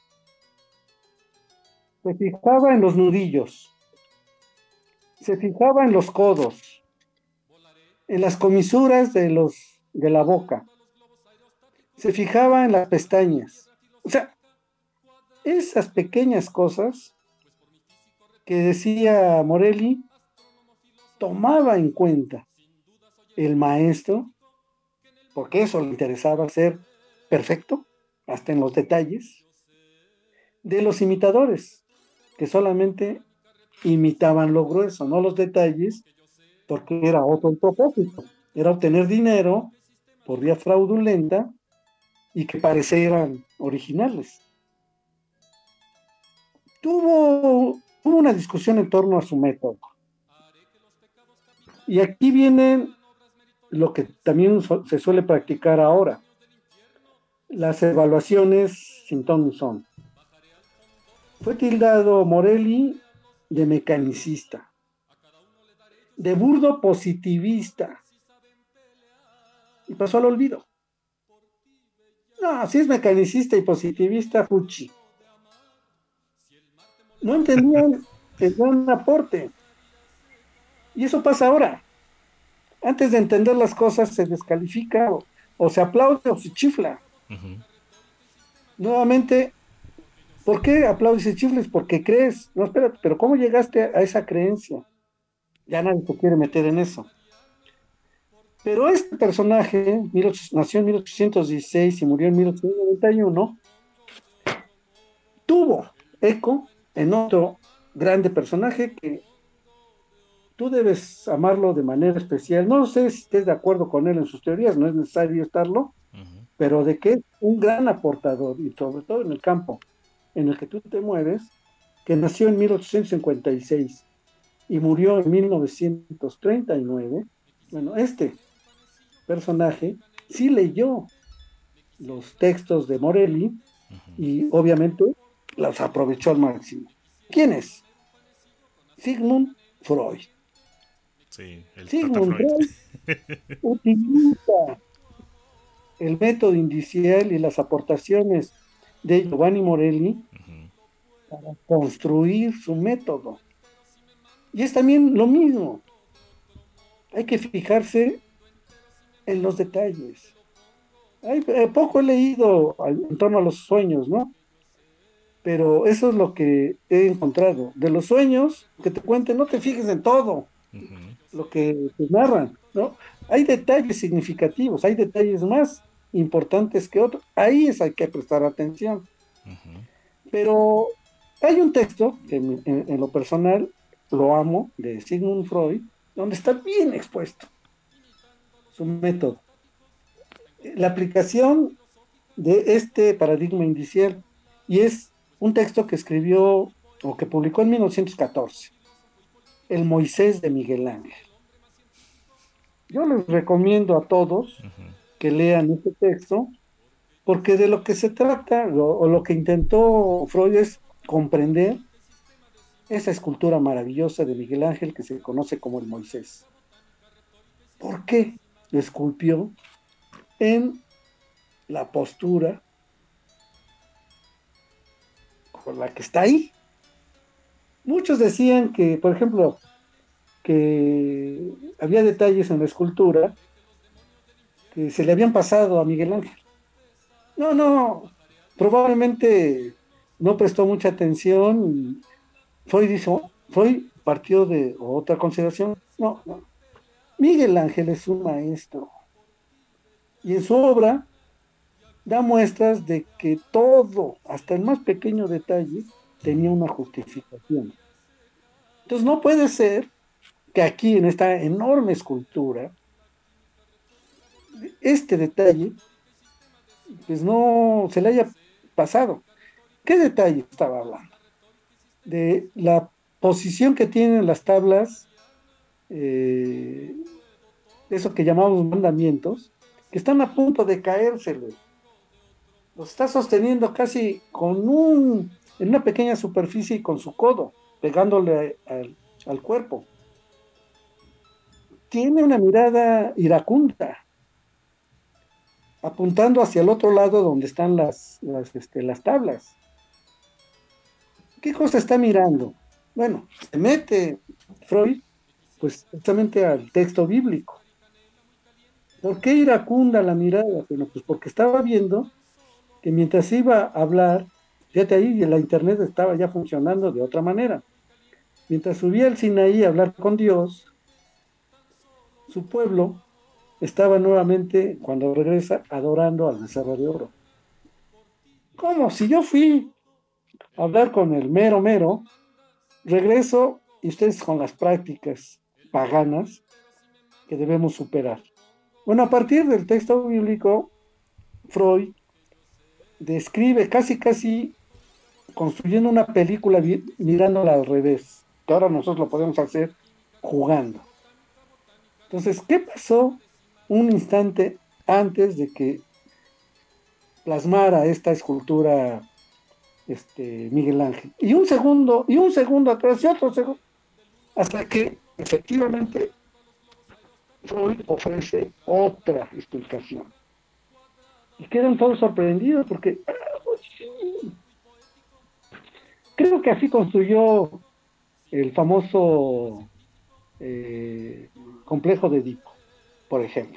Se fijaba en los nudillos. Se fijaba en los codos, en las comisuras de, los, de la boca. Se fijaba en las pestañas. O sea, esas pequeñas cosas que decía Morelli, tomaba en cuenta el maestro, porque eso le interesaba ser perfecto, hasta en los detalles, de los imitadores, que solamente imitaban lo grueso, no los detalles, porque era otro el propósito, era obtener dinero por vía fraudulenta y que parecieran originales. Tuvo, hubo una discusión en torno a su método. Y aquí viene lo que también se suele practicar ahora, las evaluaciones sin ton ni son. Fue tildado Morelli de mecanicista, de burdo positivista, y pasó al olvido. No, si es mecanicista y positivista, fuchi. No entendían el gran aporte. Y eso pasa ahora. Antes de entender las cosas se descalifica o, o se aplaude o se chifla. Uh-huh. Nuevamente, ¿por qué aplaudes y chifles? Porque crees. No, espérate, pero ¿cómo llegaste a esa creencia? Ya nadie se quiere meter en eso. Pero este personaje nació en mil ochocientos dieciséis y murió en mil ochocientos noventa y uno, tuvo eco en otro grande personaje que tú debes amarlo de manera especial. No sé si estés de acuerdo con él en sus teorías, no es necesario estarlo, uh-huh. pero de que es un gran aportador, y sobre todo en el campo en el que tú te mueves, que nació en mil ochocientos cincuenta y seis y murió en mil novecientos treinta y nueve. Bueno, este personaje sí leyó los textos de Morelli uh-huh. y obviamente los aprovechó al máximo. ¿Quién es? Sigmund Freud. Sí, el Sigmund Freud. Freud utiliza el método indicial y las aportaciones de Giovanni Morelli uh-huh. para construir su método. Y es también lo mismo. Hay que fijarse en los detalles. Hay, eh, poco he leído en torno a los sueños, ¿no? Pero eso es lo que he encontrado. De los sueños, que te cuenten, no te fijes en todo uh-huh. lo que te narran, ¿no? Hay detalles significativos, hay detalles más importantes que otros. Ahí es hay que prestar atención. Uh-huh. Pero hay un texto que en, en lo personal lo amo, de Sigmund Freud, donde está bien expuesto su método. La aplicación de este paradigma indicial, y es un texto que escribió o que publicó en mil novecientos catorce, El Moisés de Miguel Ángel. Yo les recomiendo a todos uh-huh. que lean este texto, porque de lo que se trata, lo, o lo que intentó Freud es comprender esa escultura maravillosa de Miguel Ángel que se conoce como el Moisés. ¿Por qué lo esculpió en la postura con la que está ahí? Muchos decían que, por ejemplo, que había detalles en la escultura que se le habían pasado a Miguel Ángel. No, no, probablemente no prestó mucha atención y Freud dijo, Freud partió de otra consideración. No, no. Miguel Ángel es un maestro y en su obra da muestras de que todo, hasta el más pequeño detalle, tenía una justificación. Entonces no puede ser que aquí en esta enorme escultura este detalle pues no se le haya pasado. ¿Qué detalle estaba hablando? De la posición que tienen las tablas, eh, eso que llamamos mandamientos, que están a punto de caérsele. Los está sosteniendo casi con un, en una pequeña superficie y con su codo, pegándole al, al cuerpo. Tiene una mirada iracunda, apuntando hacia el otro lado donde están las, las, este, las tablas. ¿Qué cosa está mirando? Bueno, se mete Freud, pues justamente al texto bíblico. ¿Por qué iracunda la mirada? Bueno, pues porque estaba viendo que mientras iba a hablar, fíjate ahí, la internet estaba ya funcionando de otra manera. Mientras subía al Sinaí a hablar con Dios, su pueblo estaba nuevamente, cuando regresa, adorando al becerro de oro. ¿Cómo? Si yo fui a hablar con el mero mero, regreso y ustedes con las prácticas paganas que debemos superar. Bueno, a partir del texto bíblico, Freud describe casi, casi construyendo una película vi- mirándola al revés, que ahora nosotros lo podemos hacer jugando. Entonces, ¿qué pasó un instante antes de que plasmara esta escultura este, Miguel Ángel? Y un segundo, y un segundo atrás, y otro segundo, hasta que efectivamente Freud ofrece otra explicación. Y quedan todos sorprendidos porque ah, sí. Creo que así construyó el famoso eh, complejo de Edipo, por ejemplo.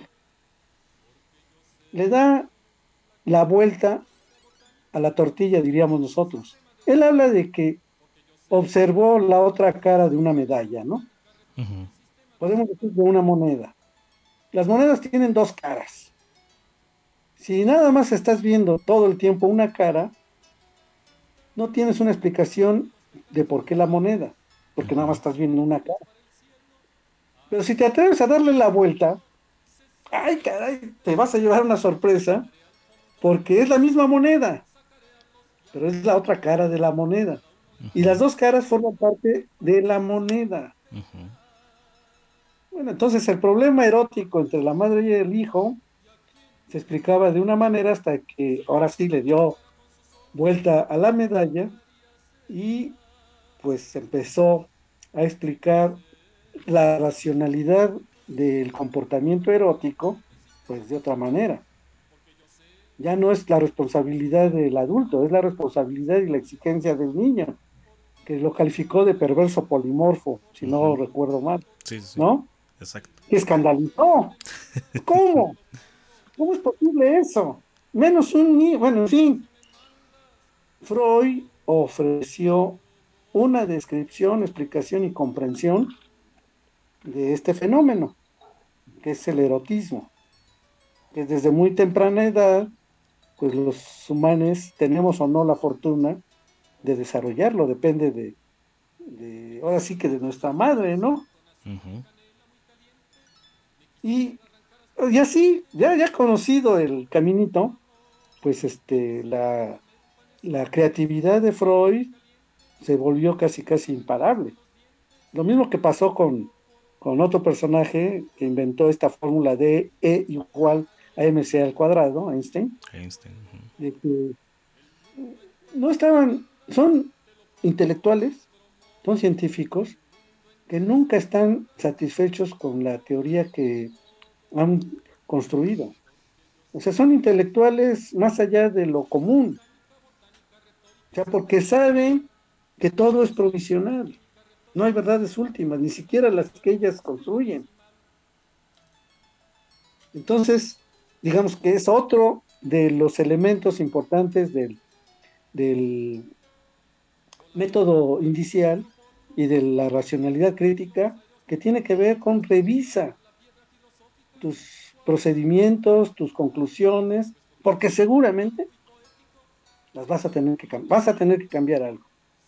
Le da la vuelta a la tortilla, diríamos nosotros. Él habla de que observó la otra cara de una medalla, ¿no? Uh-huh. Podemos decir de una moneda. Las monedas tienen dos caras. Si nada más estás viendo todo el tiempo una cara, no tienes una explicación de por qué la moneda, porque nada más estás viendo una cara. Pero si te atreves a darle la vuelta, ay, caray, te vas a llevar una sorpresa, porque es la misma moneda, pero es la otra cara de la moneda. Uh-huh. Y las dos caras forman parte de la moneda. Uh-huh. Bueno, entonces el problema erótico entre la madre y el hijo se explicaba de una manera hasta que ahora sí le dio vuelta a la medalla y pues empezó a explicar la racionalidad del comportamiento erótico pues de otra manera. Ya no es la responsabilidad del adulto, es la responsabilidad y la exigencia del niño, que lo calificó de perverso polimorfo, si uh-huh. no recuerdo mal. Sí, sí. ¿No? Exacto. Que escandalizó. ¿Cómo? ¿Cómo es posible eso? Menos un niño, bueno, en fin. Freud ofreció una descripción, explicación y comprensión de este fenómeno, que es el erotismo, que desde muy temprana edad, pues los humanos tenemos o no la fortuna de desarrollarlo, depende de, de ahora sí que de nuestra madre, ¿no? Uh-huh. Y, y así, ya, ya conocido el caminito, pues este, la, la creatividad de Freud se volvió casi casi imparable. Lo mismo que pasó con, con otro personaje que inventó esta fórmula de E igual a mc al cuadrado, Einstein. Einstein. Uh-huh. De que no estaban, son intelectuales, son científicos que nunca están satisfechos con la teoría que han construido. O sea, son intelectuales más allá de lo común. O sea, porque saben que todo es provisional. No hay verdades últimas, ni siquiera las que ellas construyen. Entonces, digamos que es otro de los elementos importantes del, del método indicial y de la racionalidad crítica, que tiene que ver con revisa tus procedimientos, tus conclusiones, porque seguramente las vas a tener que vas a tener que cambiar algo.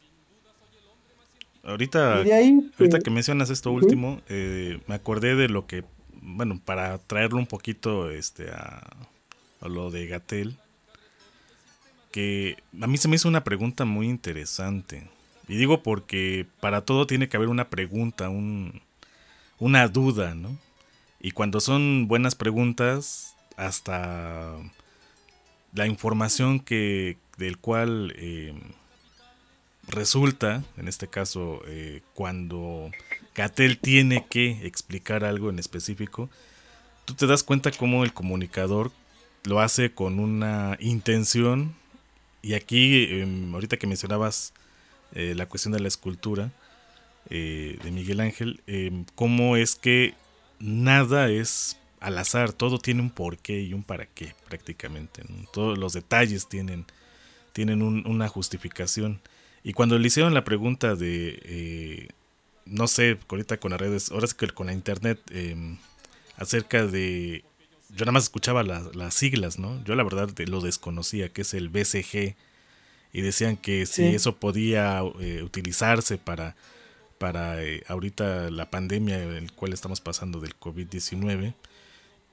Ahorita, y de ahí, ahorita eh, que mencionas esto ¿sí? último, eh, me acordé de lo que, bueno, para traerlo un poquito este, a, a lo de Gatell, que a mí se me hizo una pregunta muy interesante. Y digo porque para todo tiene que haber una pregunta, un, una duda, ¿no? Y cuando son buenas preguntas, hasta la información que del cual eh, resulta, en este caso, eh, cuando Gatell tiene que explicar algo en específico, tú te das cuenta cómo el comunicador lo hace con una intención. Y aquí, eh, ahorita que mencionabas eh, la cuestión de la escultura eh, de Miguel Ángel, eh, cómo es que nada es al azar, todo tiene un porqué y un para qué prácticamente, ¿no? Todos los detalles tienen, tienen un, una justificación. Y cuando le hicieron la pregunta de, eh, no sé, ahorita con las redes, ahora sí que con la internet, eh, acerca de, yo nada más escuchaba la, las siglas, ¿no? Yo la verdad lo desconocía, que es el B C G, y decían que si sí. eso podía eh, utilizarse para, para eh, ahorita la pandemia en la cual estamos pasando del covid diecinueve,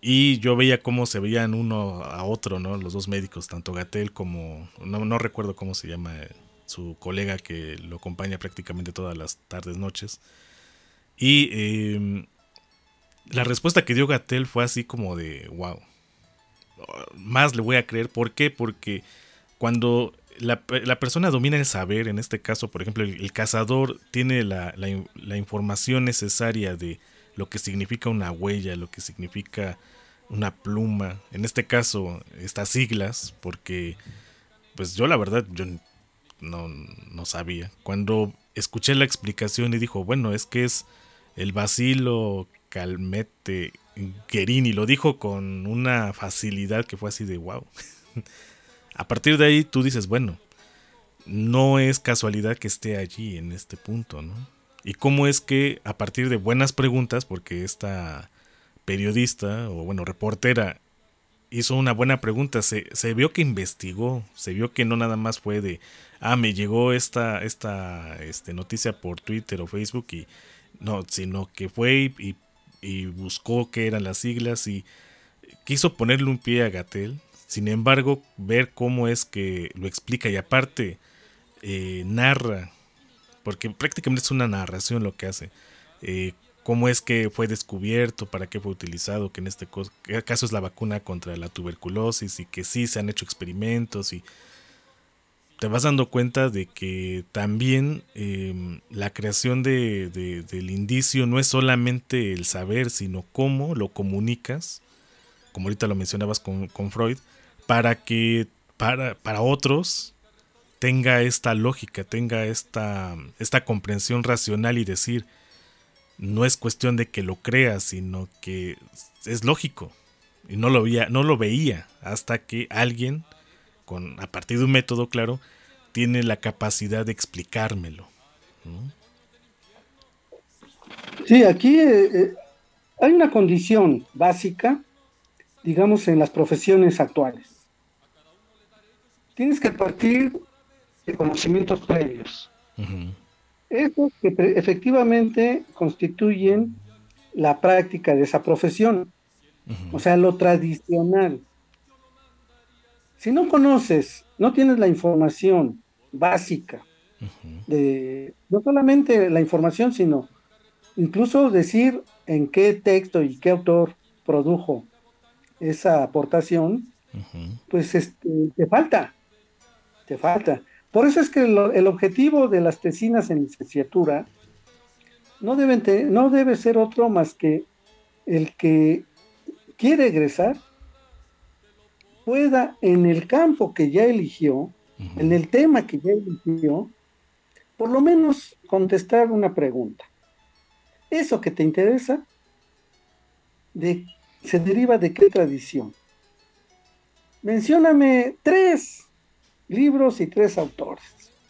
y yo veía cómo se veían uno a otro, ¿no? Los dos médicos, tanto Gatell como, no, no recuerdo cómo se llama su colega que lo acompaña prácticamente todas las tardes, noches. Y eh, la respuesta que dio Gatell fue así como de wow. Más le voy a creer. ¿Por qué? Porque cuando la, la persona domina el saber, en este caso, por ejemplo, el, el cazador tiene la, la, la información necesaria de lo que significa una huella, lo que significa una pluma, en este caso estas siglas, porque pues yo la verdad yo no, no sabía. Cuando escuché la explicación y dijo, bueno, es que es el Bacilo Calmette Guerini, lo dijo con una facilidad que fue así de wow. A partir de ahí tú dices, bueno, no es casualidad que esté allí en este punto, ¿no? Y cómo es que a partir de buenas preguntas, porque esta periodista o bueno, reportera hizo una buena pregunta, se, se vio que investigó, se vio que no nada más fue de, ah, me llegó esta, esta este, noticia por Twitter o Facebook y no, sino que fue y, y buscó qué eran las siglas y quiso ponerle un pie a Gatell. Sin embargo, ver cómo es que lo explica y aparte eh, narra, porque prácticamente es una narración lo que hace, eh, cómo es que fue descubierto, para qué fue utilizado, que en este caso es la vacuna contra la tuberculosis y que sí se han hecho experimentos y te vas dando cuenta de que también eh, la creación de, de, del indicio no es solamente el saber, sino cómo lo comunicas, como ahorita lo mencionabas con, con Freud, para que para, para otros tenga esta lógica, tenga esta, esta comprensión racional y decir, no es cuestión de que lo creas, sino que es lógico. Y no lo veía, no lo veía hasta que alguien, con, a partir de un método claro, tiene la capacidad de explicármelo, ¿no? Sí, aquí eh, eh, hay una condición básica, digamos, en las profesiones actuales. Tienes que partir de conocimientos previos. Uh-huh. Estos que pre- efectivamente constituyen la práctica de esa profesión. Uh-huh. O sea, lo tradicional. Si no conoces, no tienes la información básica, uh-huh, de no solamente la información, sino incluso decir en qué texto y qué autor produjo esa aportación, uh-huh, pues este, te falta, te falta. Por eso es que lo, el objetivo de las tesinas en licenciatura no, deben te, no debe ser otro más que el que quiere egresar pueda en el campo que ya eligió, uh-huh, en el tema que ya eligió, por lo menos contestar una pregunta. Eso que te interesa, de, se deriva de qué tradición. Mencióname tres libros y tres autores.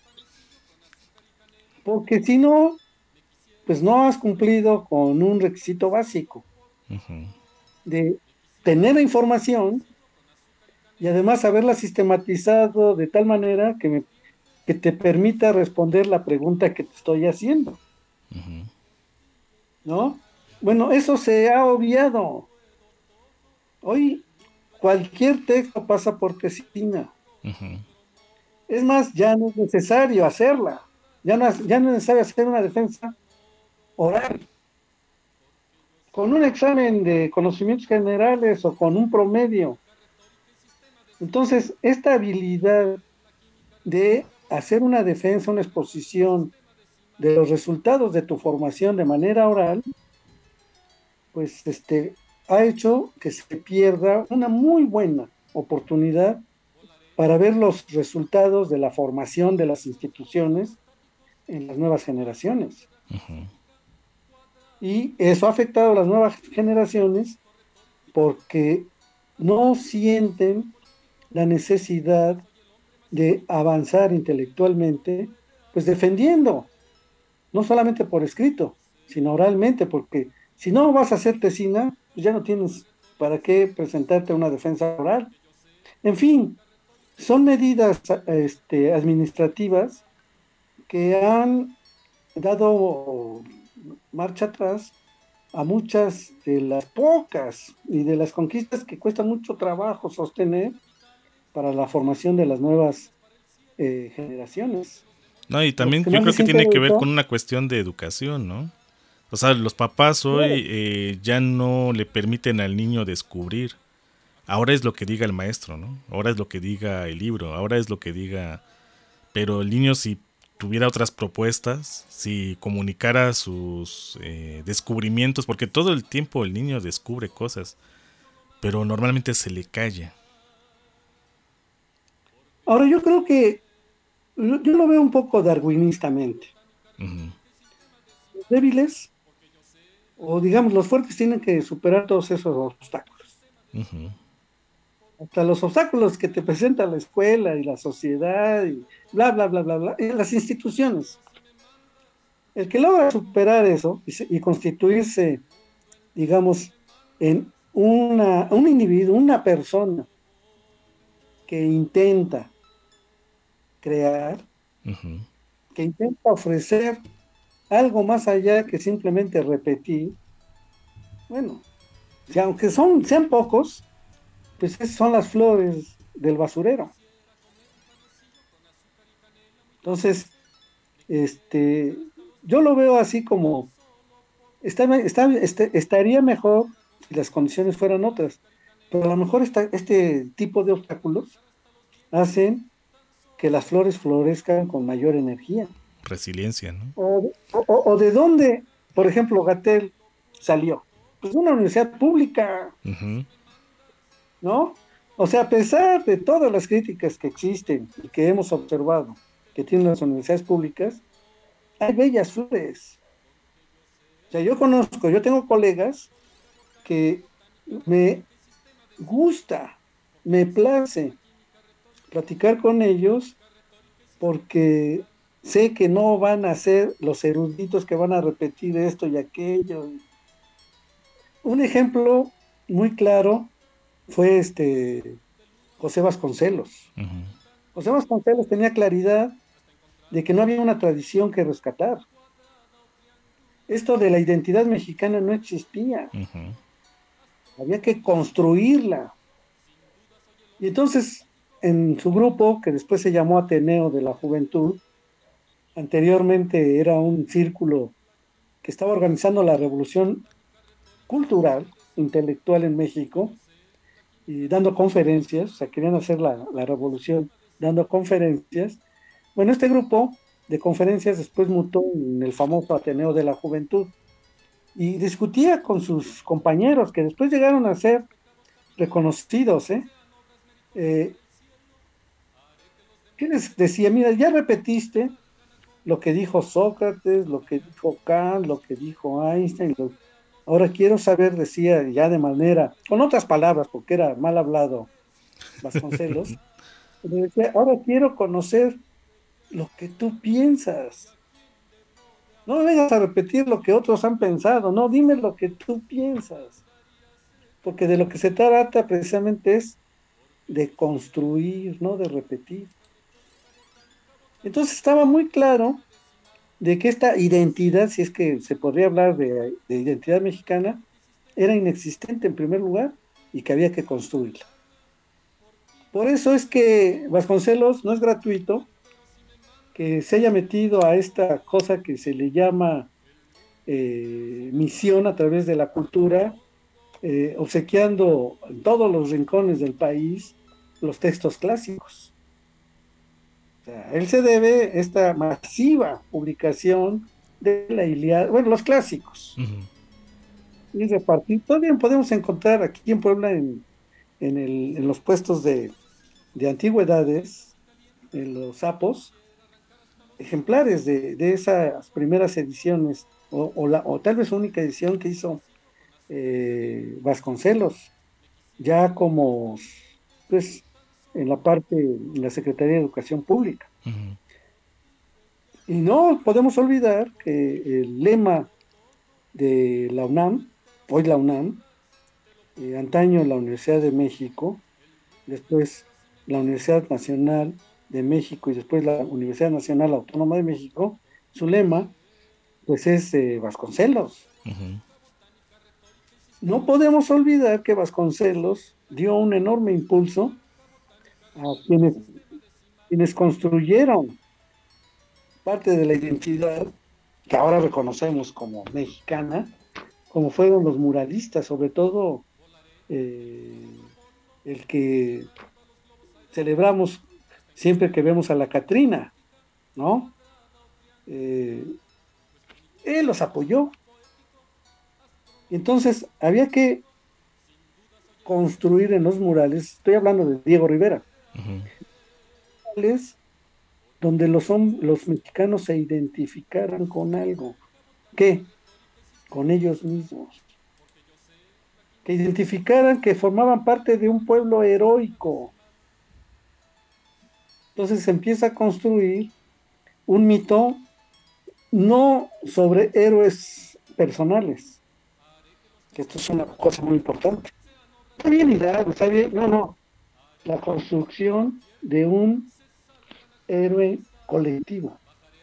Porque si no, pues no has cumplido con un requisito básico, uh-huh, de tener la información y además haberla sistematizado de tal manera que, me, que te permita responder la pregunta que te estoy haciendo. Uh-huh. ¿No? Bueno, eso se ha obviado. Hoy cualquier texto pasa por tesina. Uh-huh. Es más, ya no es necesario hacerla. Ya no, ya no es necesario hacer una defensa oral. Con un examen de conocimientos generales o con un promedio. Entonces, esta habilidad de hacer una defensa, una exposición de los resultados de tu formación de manera oral, pues este, ha hecho que se pierda una muy buena oportunidad para ver los resultados de la formación de las instituciones en las nuevas generaciones. Uh-huh. Y eso ha afectado a las nuevas generaciones porque no sienten la necesidad de avanzar intelectualmente, pues defendiendo, no solamente por escrito, sino oralmente, porque si no vas a hacer tesina, pues ya no tienes para qué presentarte una defensa oral. En fin, son medidas este, administrativas que han dado marcha atrás a muchas de las pocas y de las conquistas que cuesta mucho trabajo sostener para la formación de las nuevas eh, generaciones. No, y también yo creo que tiene que ver con una cuestión de educación, ¿no? O sea, los papás hoy claro. eh, ya no le permiten al niño descubrir. Ahora es lo que diga el maestro, ¿no? Ahora es lo que diga el libro, ahora es lo que diga... Pero el niño, si tuviera otras propuestas, si comunicara sus eh, descubrimientos, porque todo el tiempo el niño descubre cosas, pero normalmente se le calla. Ahora yo creo que yo lo veo un poco darwinistamente. Uh-huh. Los débiles, o digamos los fuertes, tienen que superar todos esos obstáculos. Uh-huh. Hasta los obstáculos que te presenta la escuela y la sociedad y bla, bla, bla, bla, bla, y las instituciones. El que logra superar eso y, y constituirse, digamos, en una, un individuo, una persona que intenta crear, uh-huh. que intenta ofrecer algo más allá que simplemente repetir, bueno, si aunque son, sean pocos, pues esas son las flores del basurero. Entonces, este, yo lo veo así como, está, está, este, estaría mejor si las condiciones fueran otras, pero a lo mejor esta, este tipo de obstáculos hacen que las flores florezcan con mayor energía. Resiliencia, ¿no? O, o, o de dónde, por ejemplo, Gatell salió. Pues de una universidad pública, uh-huh. ¿no? O sea, a pesar de todas las críticas que existen y que hemos observado que tienen las universidades públicas, hay bellas flores. O sea, yo conozco, yo tengo colegas que me gusta, me place platicar con ellos porque sé que no van a ser los eruditos que van a repetir esto y aquello. Un ejemplo muy claro fue este José Vasconcelos. Uh-huh. José Vasconcelos tenía claridad de que no había una tradición que rescatar. Esto de la identidad mexicana no existía. Uh-huh. Había que construirla. Y entonces, en su grupo, que después se llamó Ateneo de la Juventud, anteriormente era un círculo que estaba organizando la revolución cultural, intelectual en México, y dando conferencias, o sea, querían hacer la, la revolución dando conferencias. Bueno, este grupo de conferencias después mutó en el famoso Ateneo de la Juventud y discutía con sus compañeros que después llegaron a ser reconocidos, ¿eh? Eh, ¿qué les decía? Mira, ya repetiste lo que dijo Sócrates, lo que dijo Kant, lo que dijo Einstein. Lo... Ahora quiero saber, decía ya de manera, con otras palabras, porque era mal hablado Vasconcelos, decía, ahora quiero conocer lo que tú piensas. No me vengas a repetir lo que otros han pensado, no, dime lo que tú piensas. Porque de lo que se trata precisamente es de construir, no de repetir. Entonces estaba muy claro de que esta identidad, si es que se podría hablar de, de identidad mexicana, era inexistente en primer lugar y que había que construirla. Por eso es que Vasconcelos no es gratuito que se haya metido a esta cosa que se le llama eh, misión a través de la cultura, eh, obsequiando en todos los rincones del país los textos clásicos. O sea, él se debe esta masiva publicación de la Ilíada, bueno, los clásicos. Uh-huh. Y repartir. Todavía podemos encontrar aquí en Puebla, en, en, el, en los puestos de, de antigüedades, en los sapos, ejemplares de, de esas primeras ediciones, o, o, la, o tal vez única edición que hizo eh, Vasconcelos, ya como, pues, en la parte, en la Secretaría de Educación Pública. Uh-huh. Y no podemos olvidar que el lema de la UNAM, hoy la UNAM, eh, antaño la Universidad de México, después la Universidad Nacional de México y después la Universidad Nacional Autónoma de México, su lema, pues es eh, Vasconcelos. Uh-huh. no podemos olvidar que Vasconcelos dio un enorme impulso a quienes, quienes construyeron parte de la identidad que ahora reconocemos como mexicana, como fueron los muralistas, sobre todo eh, el que celebramos siempre que vemos a la Catrina, ¿no? Eh, él los apoyó. Entonces había que construir en los murales, estoy hablando de Diego Rivera, uh-huh. murales donde los, los mexicanos se identificaran con algo. ¿Qué? Con ellos mismos. Que identificaran que formaban parte de un pueblo heroico. Entonces se empieza a construir un mito no sobre héroes personales, que esto es una cosa muy importante. Está bien, Hidalgo, está bien, no, no. La construcción de un héroe colectivo.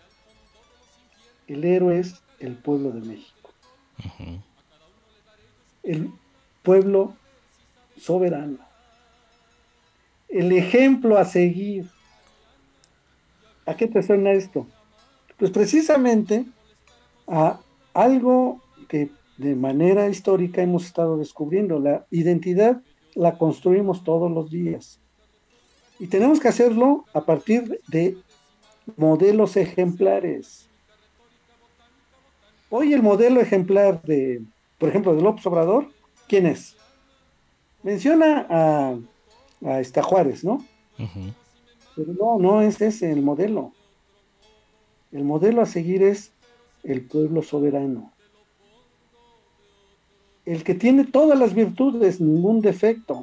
El héroe es el pueblo de México. Uh-huh. El pueblo soberano. El ejemplo a seguir. ¿A qué te suena esto? Pues precisamente a algo que de manera histórica hemos estado descubriendo. La identidad la construimos todos los días. Y tenemos que hacerlo a partir de modelos ejemplares. Hoy el modelo ejemplar de, por ejemplo, de López Obrador, ¿quién es? Menciona a, a esta Juárez, ¿no? Uh-huh. Pero no, no es ese el modelo. El modelo a seguir es el pueblo soberano. El que tiene todas las virtudes, ningún defecto.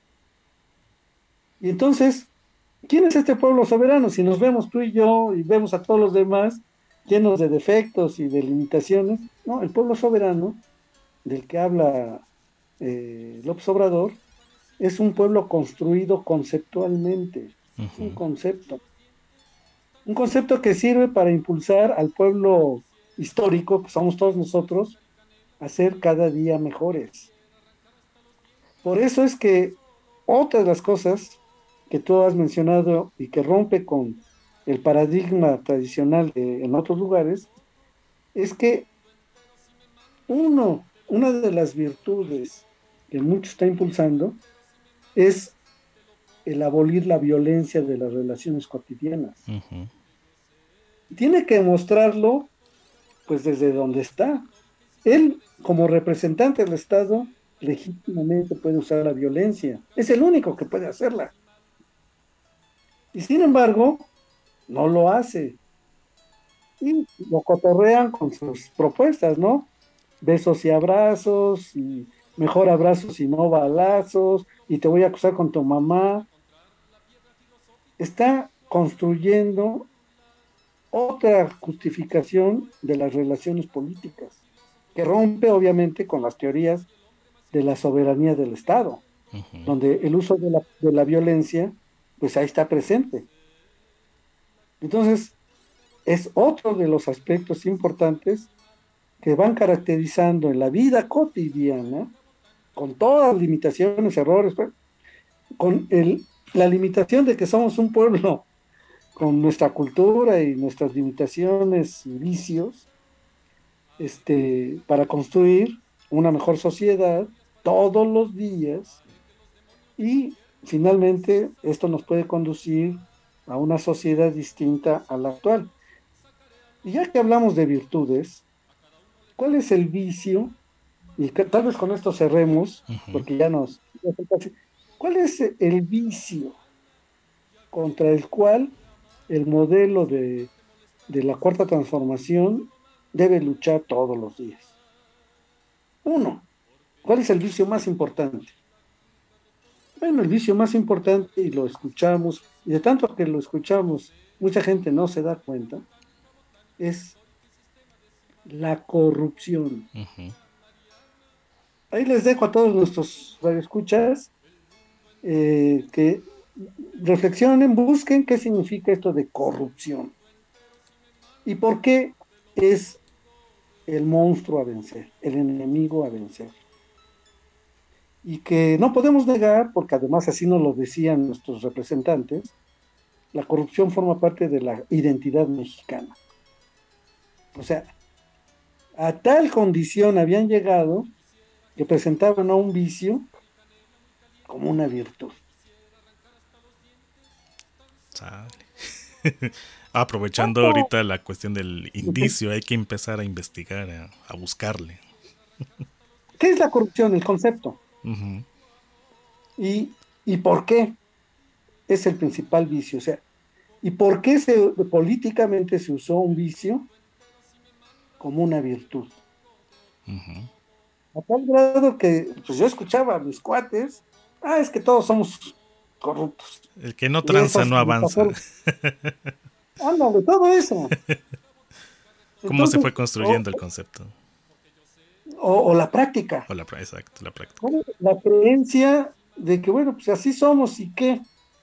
Y entonces, ¿quién es este pueblo soberano? Si nos vemos tú y yo y vemos a todos los demás llenos de defectos y de limitaciones, no, el pueblo soberano del que habla eh, López Obrador es un pueblo construido conceptualmente. Uh-huh. Es un concepto. Un concepto que sirve para impulsar al pueblo histórico, que somos todos nosotros, a ser cada día mejores. Por eso es que otra de las cosas que tú has mencionado y que rompe con el paradigma tradicional de, en otros lugares, es que uno, una de las virtudes que mucho está impulsando es el abolir la violencia de las relaciones cotidianas. Uh-huh. Tiene que mostrarlo pues desde donde está. Él, como representante del Estado, legítimamente puede usar la violencia. Es el único que puede hacerla. Y sin embargo, no lo hace. Y lo cotorrean con sus propuestas, ¿no? Besos y abrazos, y mejor abrazos y no balazos, y te voy a acusar con tu mamá. Está construyendo otra justificación de las relaciones políticas, que rompe obviamente con las teorías de la soberanía del Estado, uh-huh. donde el uso de la, de la violencia, pues ahí está presente. Entonces, es otro de los aspectos importantes que van caracterizando en la vida cotidiana, con todas las limitaciones, errores, con el, la limitación de que somos un pueblo con nuestra cultura y nuestras limitaciones y vicios, este, para construir una mejor sociedad todos los días, y finalmente esto nos puede conducir a una sociedad distinta a la actual. Y ya que hablamos de virtudes, ¿cuál es el vicio? Y que, tal vez con esto cerremos, uh-huh. porque ya nos... ¿Cuál es el vicio contra el cual el modelo de, de la Cuarta Transformación debe luchar todos los días? Uno, ¿cuál es el vicio más importante? Bueno, el vicio más importante, y lo escuchamos, y de tanto que lo escuchamos, mucha gente no se da cuenta, es la corrupción. Uh-huh. Ahí les dejo a todos nuestros radioescuchas eh, que reflexionen, busquen qué significa esto de corrupción y por qué es el monstruo a vencer, el enemigo a vencer. y que no podemos negar, porque además así nos lo decían nuestros representantes, la corrupción forma parte de la identidad mexicana. O sea, a tal condición habían llegado que presentaban a un vicio como una virtud. Sale. Aprovechando ahorita la cuestión del indicio, hay que empezar a investigar, a, a buscarle. ¿Qué es la corrupción? El concepto. Uh-huh. ¿Y, ¿Y por qué? Es el principal vicio. O sea, ¿y por qué se, políticamente se usó un vicio como una virtud? Uh-huh. A tal grado que pues yo escuchaba a mis cuates, ah, es que todos somos corruptos. El que no tranza no avanza. Ándale, todo eso. ¿Cómo Entonces, se fue construyendo o, el concepto? O, o la práctica. O la, exacto, la práctica. La creencia de que, bueno, pues así somos y qué.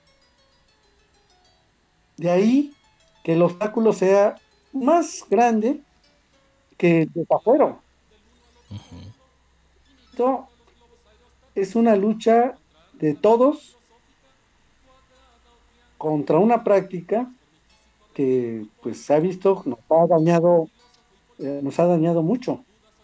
De ahí que el obstáculo sea más grande que el desafuero. Uh-huh. Esto es una lucha de todos contra una práctica que pues se ha visto nos ha dañado eh, nos ha dañado mucho.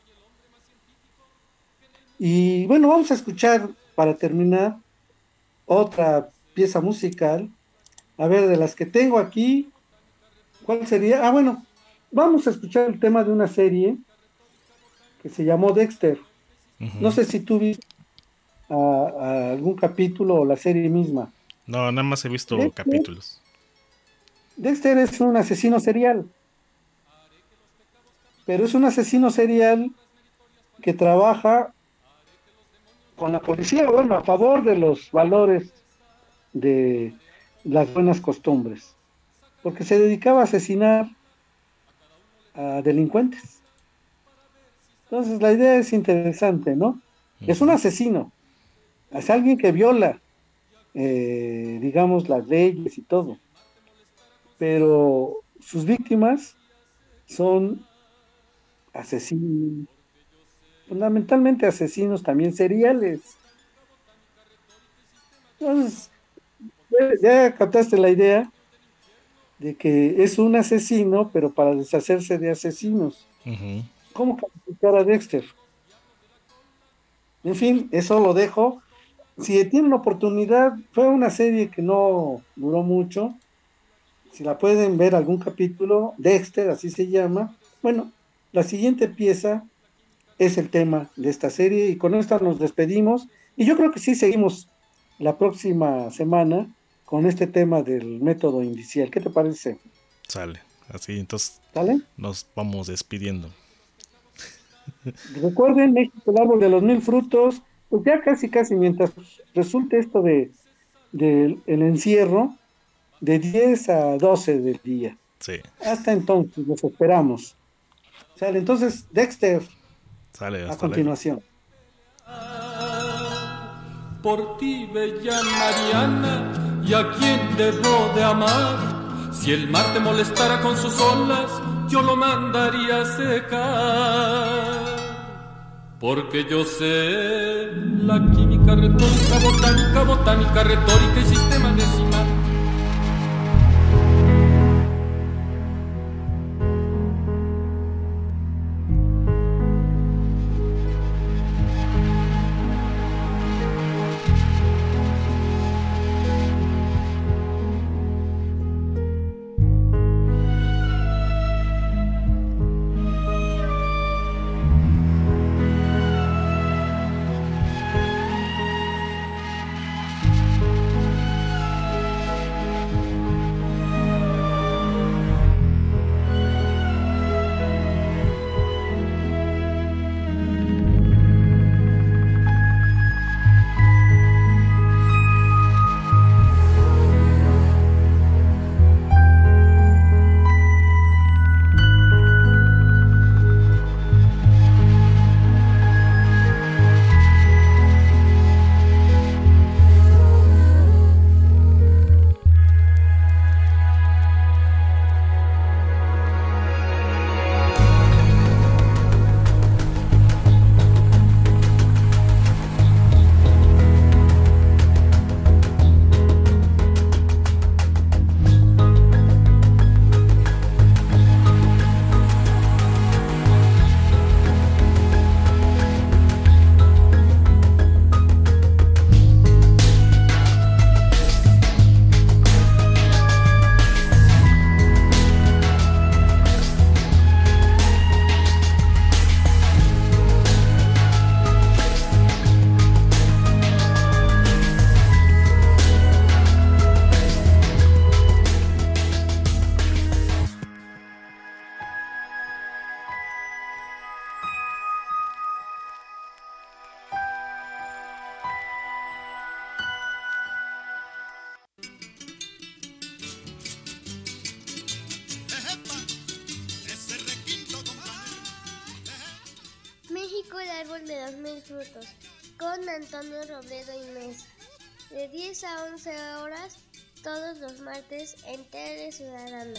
Y bueno, vamos a escuchar para terminar otra pieza musical. A ver, de las que tengo aquí, ¿cuál sería? Ah, bueno, vamos a escuchar el tema de una serie que se llamó Dexter. Uh-huh. No sé si tú viste a, a algún capítulo o la serie misma. No, nada más he visto Dexter, capítulos. Dexter es un asesino serial. Pero es un asesino serial que trabaja con la policía, bueno, a favor de los valores de las buenas costumbres. Porque se dedicaba a asesinar a delincuentes. Entonces la idea es interesante, ¿no? Uh-huh. Es un asesino. Es alguien que viola, eh, digamos, las leyes y todo. Pero sus víctimas son asesinos, fundamentalmente asesinos también seriales. Entonces, ya captaste la idea de que es un asesino, pero para deshacerse de asesinos. Uh-huh. ¿Cómo calificar a Dexter? En fin, eso lo dejo. Si tienen una oportunidad, fue una serie que no duró mucho. Si la pueden ver algún capítulo, Dexter, así se llama. Bueno, la siguiente pieza es el tema de esta serie y con esta nos despedimos. Y yo creo que sí seguimos la próxima semana con este tema del método indicial. ¿Qué te parece? Sale, así entonces ¿Sale? Nos vamos despidiendo. Recuerden, México, el árbol de los mil frutos, pues ya casi casi mientras resulte esto de, de el encierro, de diez a doce del día. Sí. Hasta entonces, los esperamos. Sale, entonces, Dexter. Sale, hasta a continuación. Luego. Por ti, bella Mariana, ¿y a quién debo de amar? Si el mar te molestara con sus olas, yo lo mandaría a secar. Porque yo sé la química retórica, botánica, botánica, retórica y sistema decimal. árbol de los mil frutos, con Antonio Robledo y Mesa, de diez a once horas, todos los martes en Tele Ciudadana.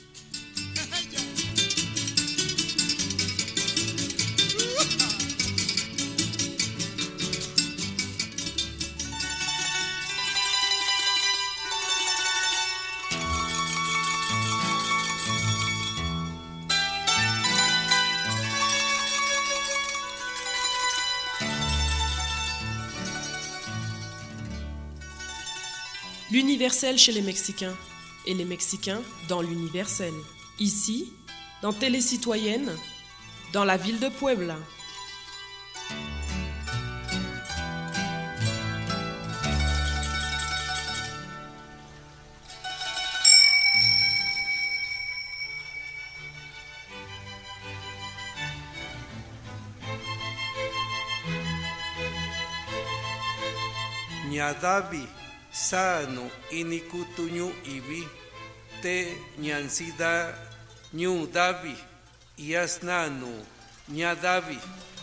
L'universel chez les Mexicains et les Mexicains dans l'universel. Ici, dans Télé Citoyenne, dans la ville de Puebla. Ñadavi sano inikutuñu ibi te ñansida ñu davi yasnanu ñadavi.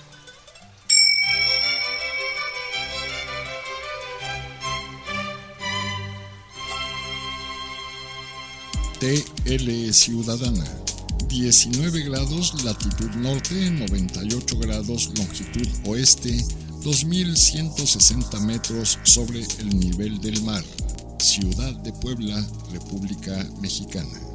T L Ciudadana, diecinueve grados latitud norte, noventa y ocho grados longitud oeste, dos mil ciento sesenta metros sobre el nivel del mar. Ciudad de Puebla, República Mexicana.